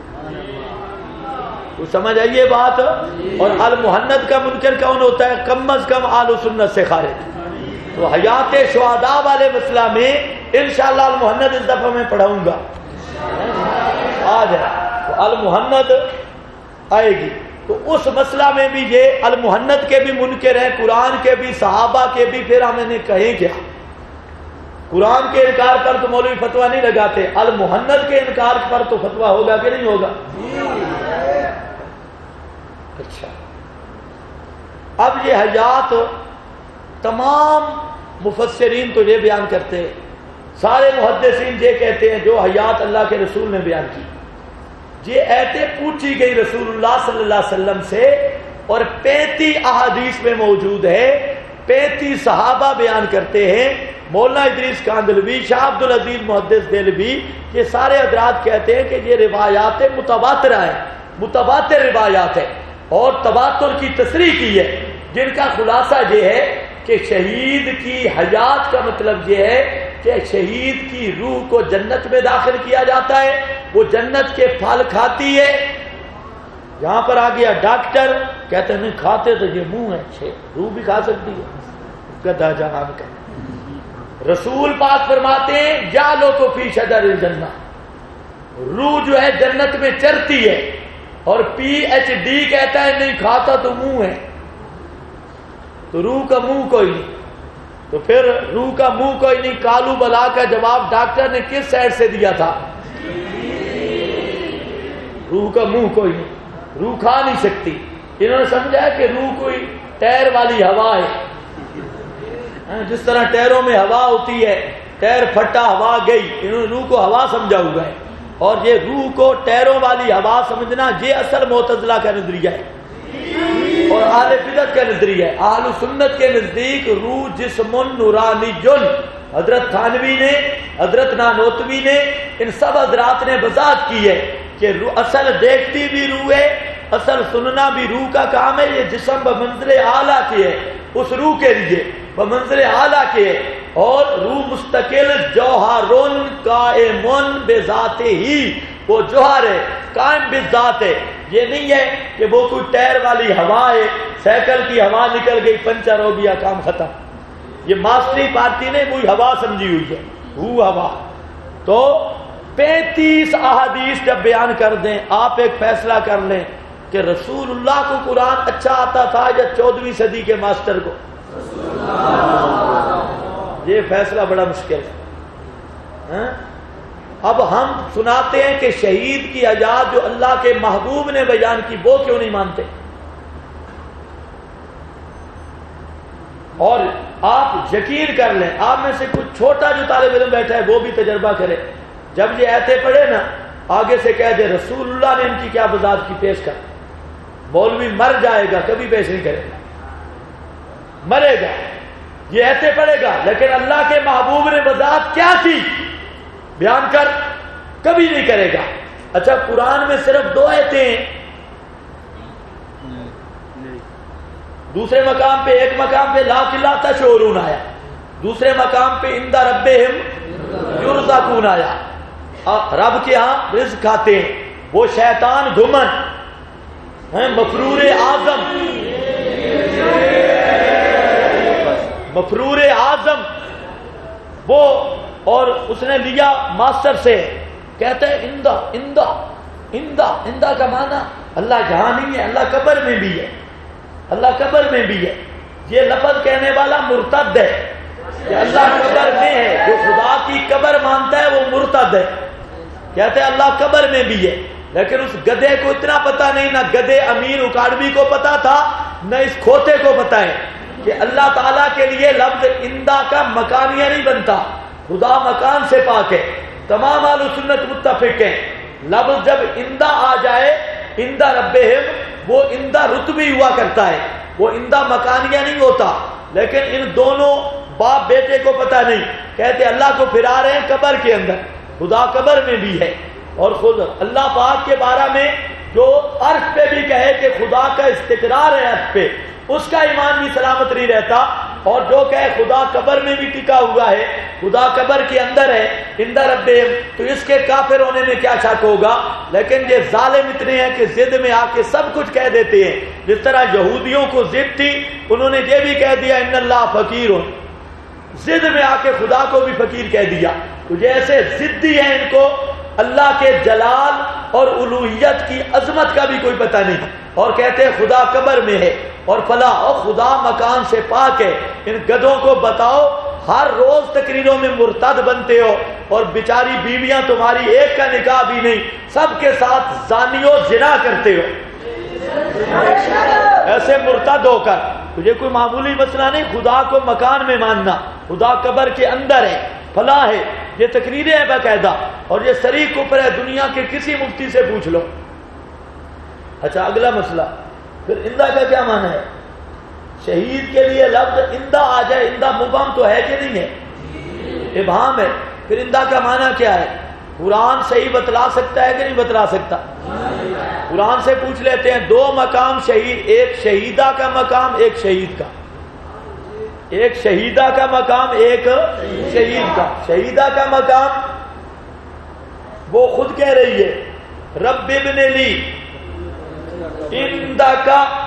تو سمجھ آئیے بات؟ اور المحند کا منکر کون ہوتا ہے؟ کم از کم اہل سنت سے خارج۔ تو حیات شہداء والے مسئلہ میں انشاءاللہ المحند اس دفعہ میں پڑھاؤں گا، آ جائے تو المحند آئے گی۔ تو اس مسئلہ میں بھی یہ المحند کے بھی منکر ہیں، قرآن کے بھی، صحابہ کے بھی، پھر ہم نے کہیں کیا؟ قرآن کے انکار پر تو مولوی فتویٰ نہیں لگاتے، المحند کے انکار پر تو فتویٰ ہوگا کہ نہیں ہوگا؟ اچھا، اب یہ حیات تمام مفسرین تو یہ بیان کرتے ہیں، سارے محدثین یہ کہتے ہیں جو حیات اللہ کے رسول نے بیان کی، یہ ایتیں پوچھی گئی رسول اللہ صلی اللہ علیہ وسلم سے، اور 35 احادیث میں موجود ہے، 35 صحابہ بیان کرتے ہیں مولانا ادریس کاندھلوی، شاہ عبد العزیز محدث دہلوی، یہ سارے حضرات کہتے ہیں کہ یہ روایات متواترہ ہیں، متواتر روایات ہیں، اور تواتر کی تصریح کی ہے، جن کا خلاصہ یہ ہے کہ شہید کی حیات کا مطلب یہ ہے کہ شہید کی روح کو جنت میں داخل کیا جاتا ہے، وہ جنت کے پھل کھاتی ہے۔ یہاں پر آ گیا ڈاکٹر، کہتے ہیں نہیں کھاتے تو یہ منہ ہے، روح بھی کھا سکتی ہے، گدھا جہان کا۔ رسول پاک فرماتے ہیں جعلوا کو فی شجر الجنہ، روح جو ہے جنت میں چرتی ہے، اور پی ایچ ڈی کہتا ہے نہیں کھاتا تو منہ ہے، تو روح کا منہ کوئی نہیں، تو پھر روح کا منہ کوئی نہیں، کالو بلا کا جواب ڈاکٹر نے کس سائڈ سے دیا تھا؟ روح کا منہ کوئی نہیں، روح کھا نہیں سکتی۔ انہوں نے سمجھا کہ روح کوئی ٹائر والی ہوا ہے، جس طرح ٹائروں میں ہوا ہوتی ہے، ٹائر پھٹا ہوا گئی، انہوں نے روح کو ہوا سمجھا ہوا ہے، اور یہ روح کو ٹائروں والی ہوا سمجھنا یہ اصل معتزلہ کا نظریہ ہے اور اہل بدعت کا نظریہ ہے۔ اہل سنت کے نزدیک روح جسم نورانی جن، حضرت تھانوی نے، حضرت نانوتوی نے، ان سب حضرات نے وضاحت کی ہے کہ اصل دیکھتی بھی روح ہے، اصل سننا بھی روح کا کام ہے، یہ جسم بمنزل اعلیٰ کی ہے، اس روح کے لیے بمنزل اعلیٰ کے ہے، اور روح مستقل جوہرن قائمن بذات ہی، وہ جوہر ہے، قائم بذات ہے، یہ نہیں ہے کہ وہ کوئی ٹائر والی ہوا ہے، سائیکل کی ہوا نکل گئی پنچر ہو گیا کام ختم۔ یہ ماسٹری پارٹی نے وہی ہوا سمجھی ہوئی ہے، وہ ہوا۔ تو 35 احادیث جب بیان کر دیں، آپ ایک فیصلہ کر لیں کہ رسول اللہ کو قرآن اچھا آتا تھا یا 14ویں صدی کے ماسٹر کو؟ یہ فیصلہ بڑا مشکل ہے۔ اب ہم سناتے ہیں کہ شہید کی حیات جو اللہ کے محبوب نے بیان کی وہ کیوں نہیں مانتے؟ اور آپ یقین کر لیں، آپ میں سے کچھ چھوٹا جو طالب علم بیٹھا ہے وہ بھی تجربہ کرے، جب یہ ایتے پڑھے نا آگے سے کہہ دے رسول اللہ نے ان کی کیا وضاحت کی، پیش کر۔ مولوی مر جائے گا کبھی پیش نہیں کرے گا، مرے گا، یہ ایتے پڑھے گا، لیکن اللہ کے محبوب نے وضاحت کیا کی بیان کر، کبھی نہیں کرے گا۔ اچھا قرآن میں صرف 2 آیتیں ہیں، دوسرے مقام پہ، ایک مقام پہ لا تشعرون آیا، دوسرے مقام پہ عند ربہم یرزقون آیا، رب کے ہاں رزق کھاتے ہیں۔ وہ شیطان گھمن مفرور اعظم، مفرور اعظم وہ، اور اس نے لیا ماسٹر سے، کہتے ہیں اندہ اندہ اندہ، اندہ کا معنی اللہ جہاں نہیں ہے، اللہ قبر میں بھی ہے، اللہ قبر میں بھی ہے۔ یہ لفظ کہنے والا مرتد ہے کہ اللہ قبر میں ہے، جو خدا کی قبر مانتا ہے وہ مرتد ہے، کہتے ہیں اللہ قبر میں بھی ہے۔ لیکن اس گدھے کو اتنا پتا نہیں، نہ گدھے امیر اکاڑوی کو پتا تھا نہ اس کھوتے کو پتا ہے کہ اللہ تعالیٰ کے لیے لفظ اندہ کا مکانیہ نہیں بنتا، خدا مکان سے پاک ہے، تمام اہل سنت متفق ہیں۔ لفظ جب اندہ آ جائے، اندہ ربہم، وہ اندہ رتبی ہوا کرتا ہے، وہ اندہ مکانیہ نہیں ہوتا۔ لیکن ان دونوں باپ بیٹے کو پتہ نہیں، کہتے اللہ کو پھرا رہے ہیں قبر کے اندر، خدا قبر میں بھی ہے۔ اور خود اللہ پاک کے بارے میں جو عرش پہ بھی کہے کہ خدا کا استقرار ہے عرش پہ، اس کا ایمان بھی سلامت نہیں رہتا، اور جو کہے خدا قبر میں بھی ٹکا ہوا ہے، خدا قبر کے اندر ہے، اندہ ربہم، تو اس کے کافر ہونے میں کیا شک ہوگا۔ لیکن یہ ظالم اتنے ہیں کہ ضد میں آ کے سب کچھ کہہ دیتے ہیں، جس طرح یہودیوں کو ضد تھی، انہوں نے یہ بھی کہہ دیا ان اللہ فقیر، ضد میں آ کے خدا کو بھی فقیر کہہ دیا۔ تو یہ ایسے ضدی ہیں، ان کو اللہ کے جلال اور الوہیت کی عظمت کا بھی کوئی پتہ نہیں، اور کہتے ہیں خدا قبر میں ہے اور فلاں، اور خدا مکان سے پاک ہے۔ ان گدھوں کو بتاؤ، ہر روز تقریروں میں مرتد بنتے ہو، اور بیچاری بیویاں تمہاری ایک کا نکاح بھی نہیں، سب کے ساتھ زانی و زنا کرتے ہو ایسے مرتد ہو کر۔ تجھے کوئی معمولی مسئلہ نہیں خدا کو مکان میں ماننا، خدا قبر کے اندر ہے، فلاں ہے، یہ تقریریں ہیں باقاعدہ، اور یہ صریح کفر ہے، دنیا کے کسی مفتی سے پوچھ لو۔ اچھا اگلا مسئلہ، پھر اندہ کا کیا معنی ہے؟ شہید کے لیے لفظ اندہ آ جائے، اندہ مبہم تو ہے کہ نہیں ہے؟ ابہام ہے. پھر اندہ کا معنی کیا ہے؟ قرآن صحیح بتلا سکتا ہے کہ نہیں بتلا سکتا؟ قرآن سے پوچھ لیتے ہیں. دو مقام شہید، ایک شہیدہ کا مقام، ایک شہید کا. ایک شہیدہ کا مقام، ایک شہید کا. شہیدہ کا مقام وہ خود کہہ رہی ہے رب ابن لی عندک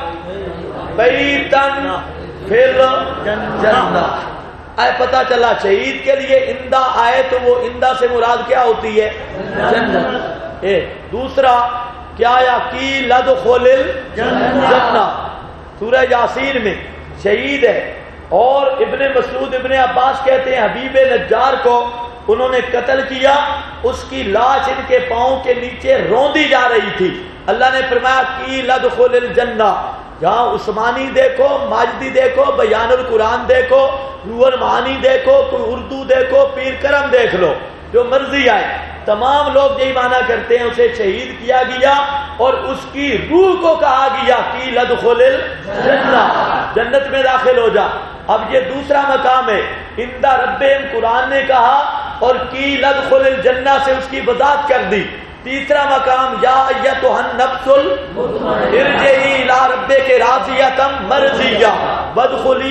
بیتن فی الجنہ. آئے پتہ چلا شہید کے لیے اندہ آئے تو وہ اندہ سے مراد کیا ہوتی ہے؟ جنت. دوسرا کیا آیا کی لدخل الجنہ. سورہ یاسین میں شہید ہے اور ابن مسعود ابن عباس کہتے ہیں حبیب نجار کو انہوں نے قتل کیا، اس کی لاش ان کے پاؤں کے نیچے روندی جا رہی تھی. اللہ نے فرمایا کی لدخل الجنہ. جہاں عثمانی دیکھو، ماجدی دیکھو، بیان القرآن دیکھو، روح المعانی دیکھو، کوئی اردو دیکھو، پیر کرم دیکھ لو، جو مرضی آئے، تمام لوگ یہی معنی کرتے ہیں اسے شہید کیا گیا اور اس کی روح کو کہا گیا کی لدخل الجنہ، جنت میں داخل ہو جا. اب یہ دوسرا مقام ہے. عند ربہم قرآن نے کہا اور کی لدخل الجنہ سے اس کی وضاحت کر دی. تیسرا مقام یا ایتھا النفس ارجعی الی ربک راضیۃ مرضیہ وادخلی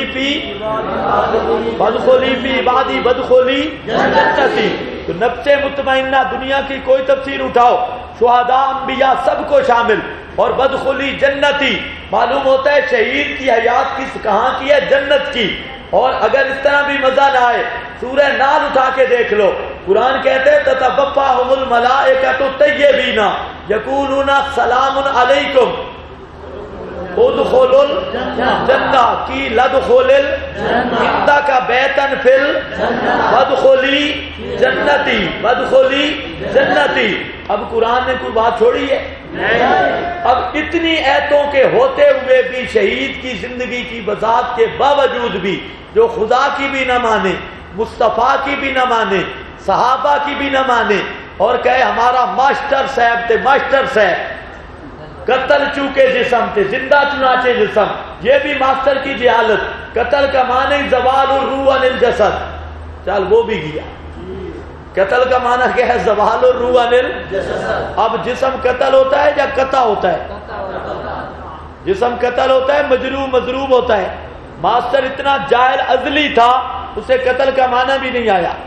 فی عبادی وادخلی جنتی. تو نفس مطمئنہ دنیا کی کوئی تفسیر اٹھاؤ، شہداء انبیاء سب کو شامل. اور وادخلی جنتی معلوم ہوتا ہے شہید کی حیات کہاں کی ہے؟ جنت کی. اور اگر اس طرح بھی مزہ نہ آئے سورہ نال اٹھا کے دیکھ لو. قرآن کہتے ہیں تتوفاہم الملائکۃ طیبین یقولون سلام علیکم ادخلوا الجنہ کی لدخل عندک بیتن فی وادخلی جنتی وادخلی جنتی. اب قرآن نے کوئی بات چھوڑی ہے؟ اب اتنی ایتوں کے ہوتے ہوئے بھی شہید کی زندگی کی وضاحت کے باوجود بھی جو خدا کی بھی نہ مانے، مصطفیٰ کی بھی نہ مانے، صحابہ کی بھی نہ مانے اور کہے ہمارا ماسٹر صاحب تھے، ماسٹر صاحب قتل چوکے جسم تھے، زندہ چنانچہ جسم. یہ بھی ماسٹر کی جہالت. قتل کا معنی زوال الروح عن الجسد. چل وہ بھی گیا. قتل کا معنی کیا ہے؟ زوال الروح عن الجسد. اب جسم قتل ہوتا ہے یا قطع ہوتا ہے؟ جسم قتل ہوتا ہے، مجروح مضروب ہوتا ہے. ماسٹر اتنا جاہل ازلی تھا اسے قتل کا معنی بھی نہیں آیا.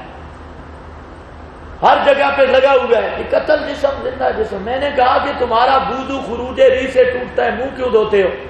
ہر جگہ پہ لگا ہوا ہے کہ قتل جسم زندہ جسم. میں نے کہا کہ تمہارا وضو خروج ری سے ٹوٹتا ہے، منہ کیوں دھوتے ہو؟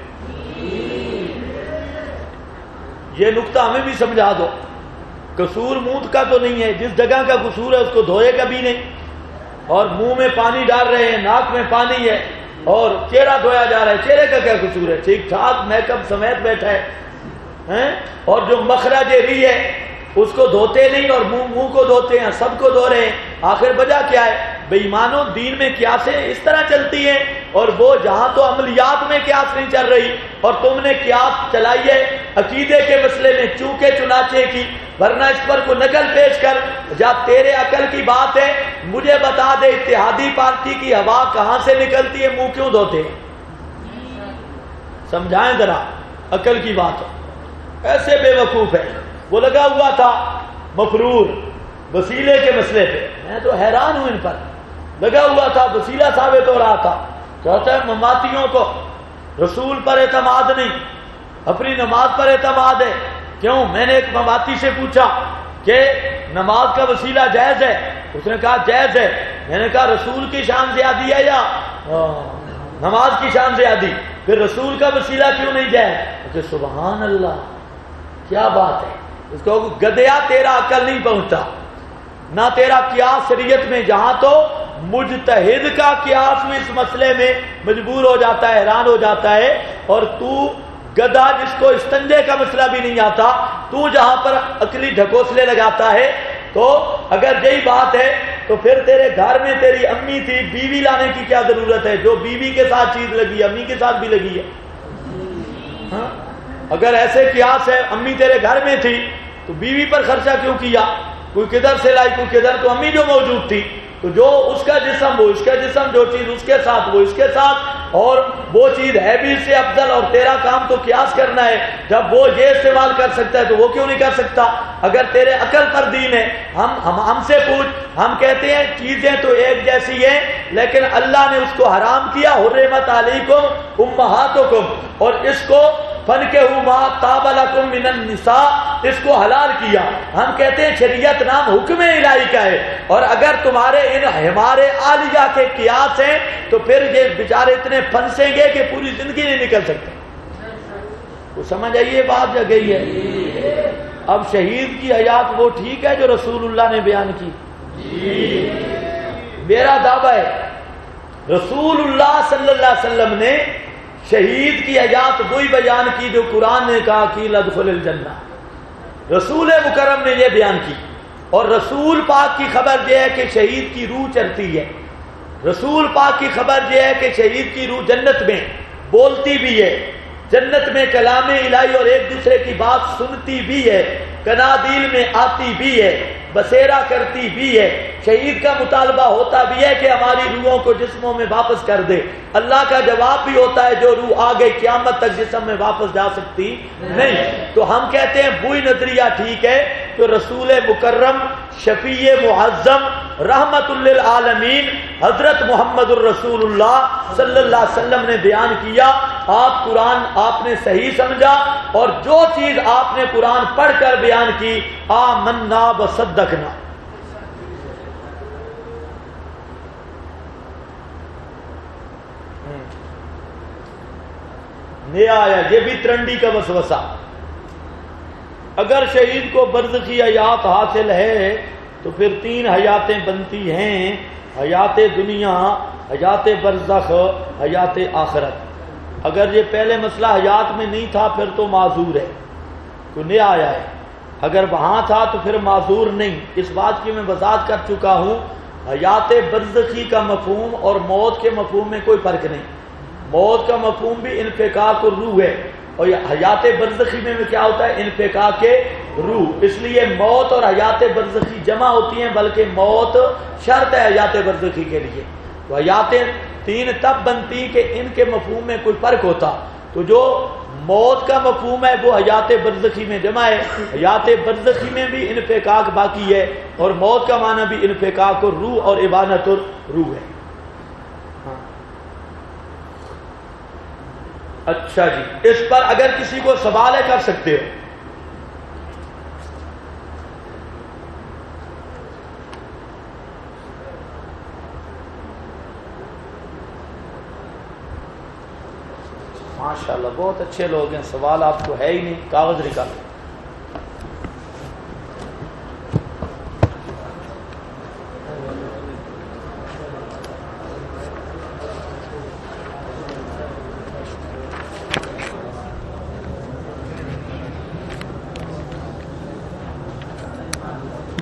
یہ نقطہ ہمیں بھی سمجھا دو. قصور منہ کا تو نہیں ہے، جس جگہ کا قصور ہے اس کو دھوئے گا بھی نہیں. اور منہ میں پانی ڈال رہے ہیں، ناک میں پانی ہے اور چہرہ دھویا جا رہا ہے. چہرے کا کیا قصور ہے؟ ٹھیک ٹھاک میک اپ سمیت بیٹھا ہے. اور جو مخرج ری ہے اس کو دھوتے نہیں اور منہ کو دھوتے ہیں، سب کو دھو رہے ہیں. آخر وجہ کیا ہے؟ بے ایمانوں دین میں قیاسیں اس طرح چلتی ہیں اور وہ جہاں تو عملیات میں قیاس نہیں چل رہی اور تم نے قیاس چلائی ہے عقیدے کے مسئلے میں چونکہ چنانچہ کی. ورنہ اس پر کوئی نقل پیش کر جب تیرے عقل کی بات ہے مجھے بتا دے اتحادی پارٹی کی ہوا کہاں سے نکلتی ہے، منہ کیوں دھوتے ہیں؟ سمجھائیں ذرا، عقل کی بات ہے. ایسے بے وقوف ہے. وہ لگا ہوا تھا مفرور وسیلے کے مسئلے پہ. میں تو حیران ہوں ان پر. لگا ہوا تھا وسیلہ ثابت ہو رہا تھا. کہتا ہے مماتیوں کو رسول پر اعتماد نہیں، اپنی نماز پر اعتماد ہے. کیوں؟ میں نے ایک مماتی سے پوچھا کہ نماز کا وسیلہ جائز ہے؟ اس نے کہا جائز ہے. میں نے کہا رسول کی شان زیادی ہے یا نماز کی شان زیادی؟ پھر رسول کا وسیلہ کیوں نہیں جائز؟ کہ سبحان اللہ کیا بات ہے. اس کو گدیا تیرا عقل نہیں پہنچتا نہ تیرا قیاس شریعت میں. جہاں تو مجتہد کا قیاس میں اس مسئلے میں مجبور ہو جاتا ہے، حیران ہو جاتا ہے. اور تو گدھا جس کو استنجے کا مسئلہ بھی نہیں آتا، تو جہاں پر عقلی ڈھکوسلے لگاتا ہے. تو اگر یہی بات ہے تو پھر تیرے گھر میں تیری امی تھی، بیوی لانے کی کیا ضرورت ہے؟ جو بیوی کے ساتھ چیز لگی امی کے ساتھ بھی لگی ہے. ہاں اگر ایسے قیاس ہے امی تیرے گھر میں تھی تو بیوی پر خرچہ کیوں کیا؟ کوئی کدھر سے لائی، کوئی کدھر، تو امی جو موجود تھی. تو جو اس کا جسم وہ اس کا جسم، جو چیز اس کے ساتھ وہ اس کے ساتھ، اور وہ چیز ہے بھی اس سے افضل، اور تیرا کام تو قیاس کرنا ہے۔ جب وہ یہ استعمال کر سکتا ہے تو وہ کیوں نہیں کر سکتا؟ اگر تیرے عقل پر دین ہے، ہم سے پوچھ، ہم کہتے ہیں چیزیں تو ایک جیسی ہیں لیکن اللہ نے اس کو حرام کیا، حرمت علیکم امہاتکم، اور اس کو فَانكِحُوا مَا طَابَ لَكُم مِّنَ النِّسَاءِ، اس کو حلال کیا۔ ہم کہتے ہیں شریعت نام حکم الہی کا ہے، اور اگر تمہارے ان ہمارے عالیہ کے قیاس ہیں تو پھر یہ بیچارے اتنے پھنسیں گے کہ پوری زندگی نہیں نکل سکتے۔ تو سمجھ آئیے بات جا گئی ہے۔ اب شہید کی حیات وہ ٹھیک ہے جو رسول اللہ نے بیان کی؟ میرا دعویٰ ہے رسول اللہ صلی اللہ علیہ وسلم نے شہید کی حیات وہی بیان کی جو قرآن نے کہا کہ لدخل الجنہ، رسول مکرم نے یہ بیان کی۔ اور رسول پاک کی خبر یہ ہے کہ شہید کی روح چڑھتی ہے، رسول پاک کی خبر یہ ہے کہ شہید کی روح جنت میں بولتی بھی ہے، جنت میں کلام الہی اور ایک دوسرے کی بات سنتی بھی ہے، کنادیل میں آتی بھی ہے، بسیرا کرتی بھی ہے۔ شہید کا مطالبہ ہوتا بھی ہے کہ ہماری روحوں کو جسموں میں واپس کر دے، اللہ کا جواب بھی ہوتا ہے جو روح آگے قیامت تک جسم میں واپس جا سکتی نہیں۔ تو ہم کہتے ہیں وہی نظریہ ٹھیک ہے تو رسول مکرم شفیع معظم رحمت للعالمین حضرت محمد الرسول اللہ صلی اللہ علیہ وسلم نے بیان کیا۔ آپ قرآن آپ نے صحیح سمجھا، اور جو چیز آپ نے قرآن پڑھ کر بیان کی آمنا وصدقنا۔ نیا آیا یہ بھی ترنڈی کا وسوسہ۔ اگر شہید کو برزخی حیات حاصل ہے تو پھر 3 حیاتیں بنتی ہیں، حیات دنیا، حیات برزخ، حیات آخرت۔ اگر یہ پہلے مسئلہ حیات میں نہیں تھا پھر تو معذور ہے، تو نیا آیا ہے۔ اگر وہاں تھا تو پھر معذور نہیں۔ اس بات کی میں وضاحت کر چکا ہوں، حیات برزخی کا مفہوم اور موت کے مفہوم میں کوئی فرق نہیں۔ موت کا مفہوم بھی انفکاک الروح ہے، اور حیات برزخی میں کیا ہوتا ہے؟ انفکاک روح۔ اس لیے موت اور حیات برزخی جمع ہوتی ہیں، بلکہ موت شرط ہے حیات برزخی کے لیے۔ تو حیاتیں 3 تب بنتی کہ ان کے مفہوم میں کوئی فرق ہوتا۔ تو جو موت کا مفہوم ہے وہ حیات برزخی میں جمع ہے، حیات برزخی میں بھی انفکاک باقی ہے، اور موت کا معنی بھی انفکاک الروح اور ابانت الروح ہے۔ اچھا جی، اس پر اگر کسی کو سوال ہے کر سکتے ہو۔ ماشاءاللہ بہت اچھے لوگ ہیں، سوال آپ کو ہے ہی نہیں، کاغذ نکالو۔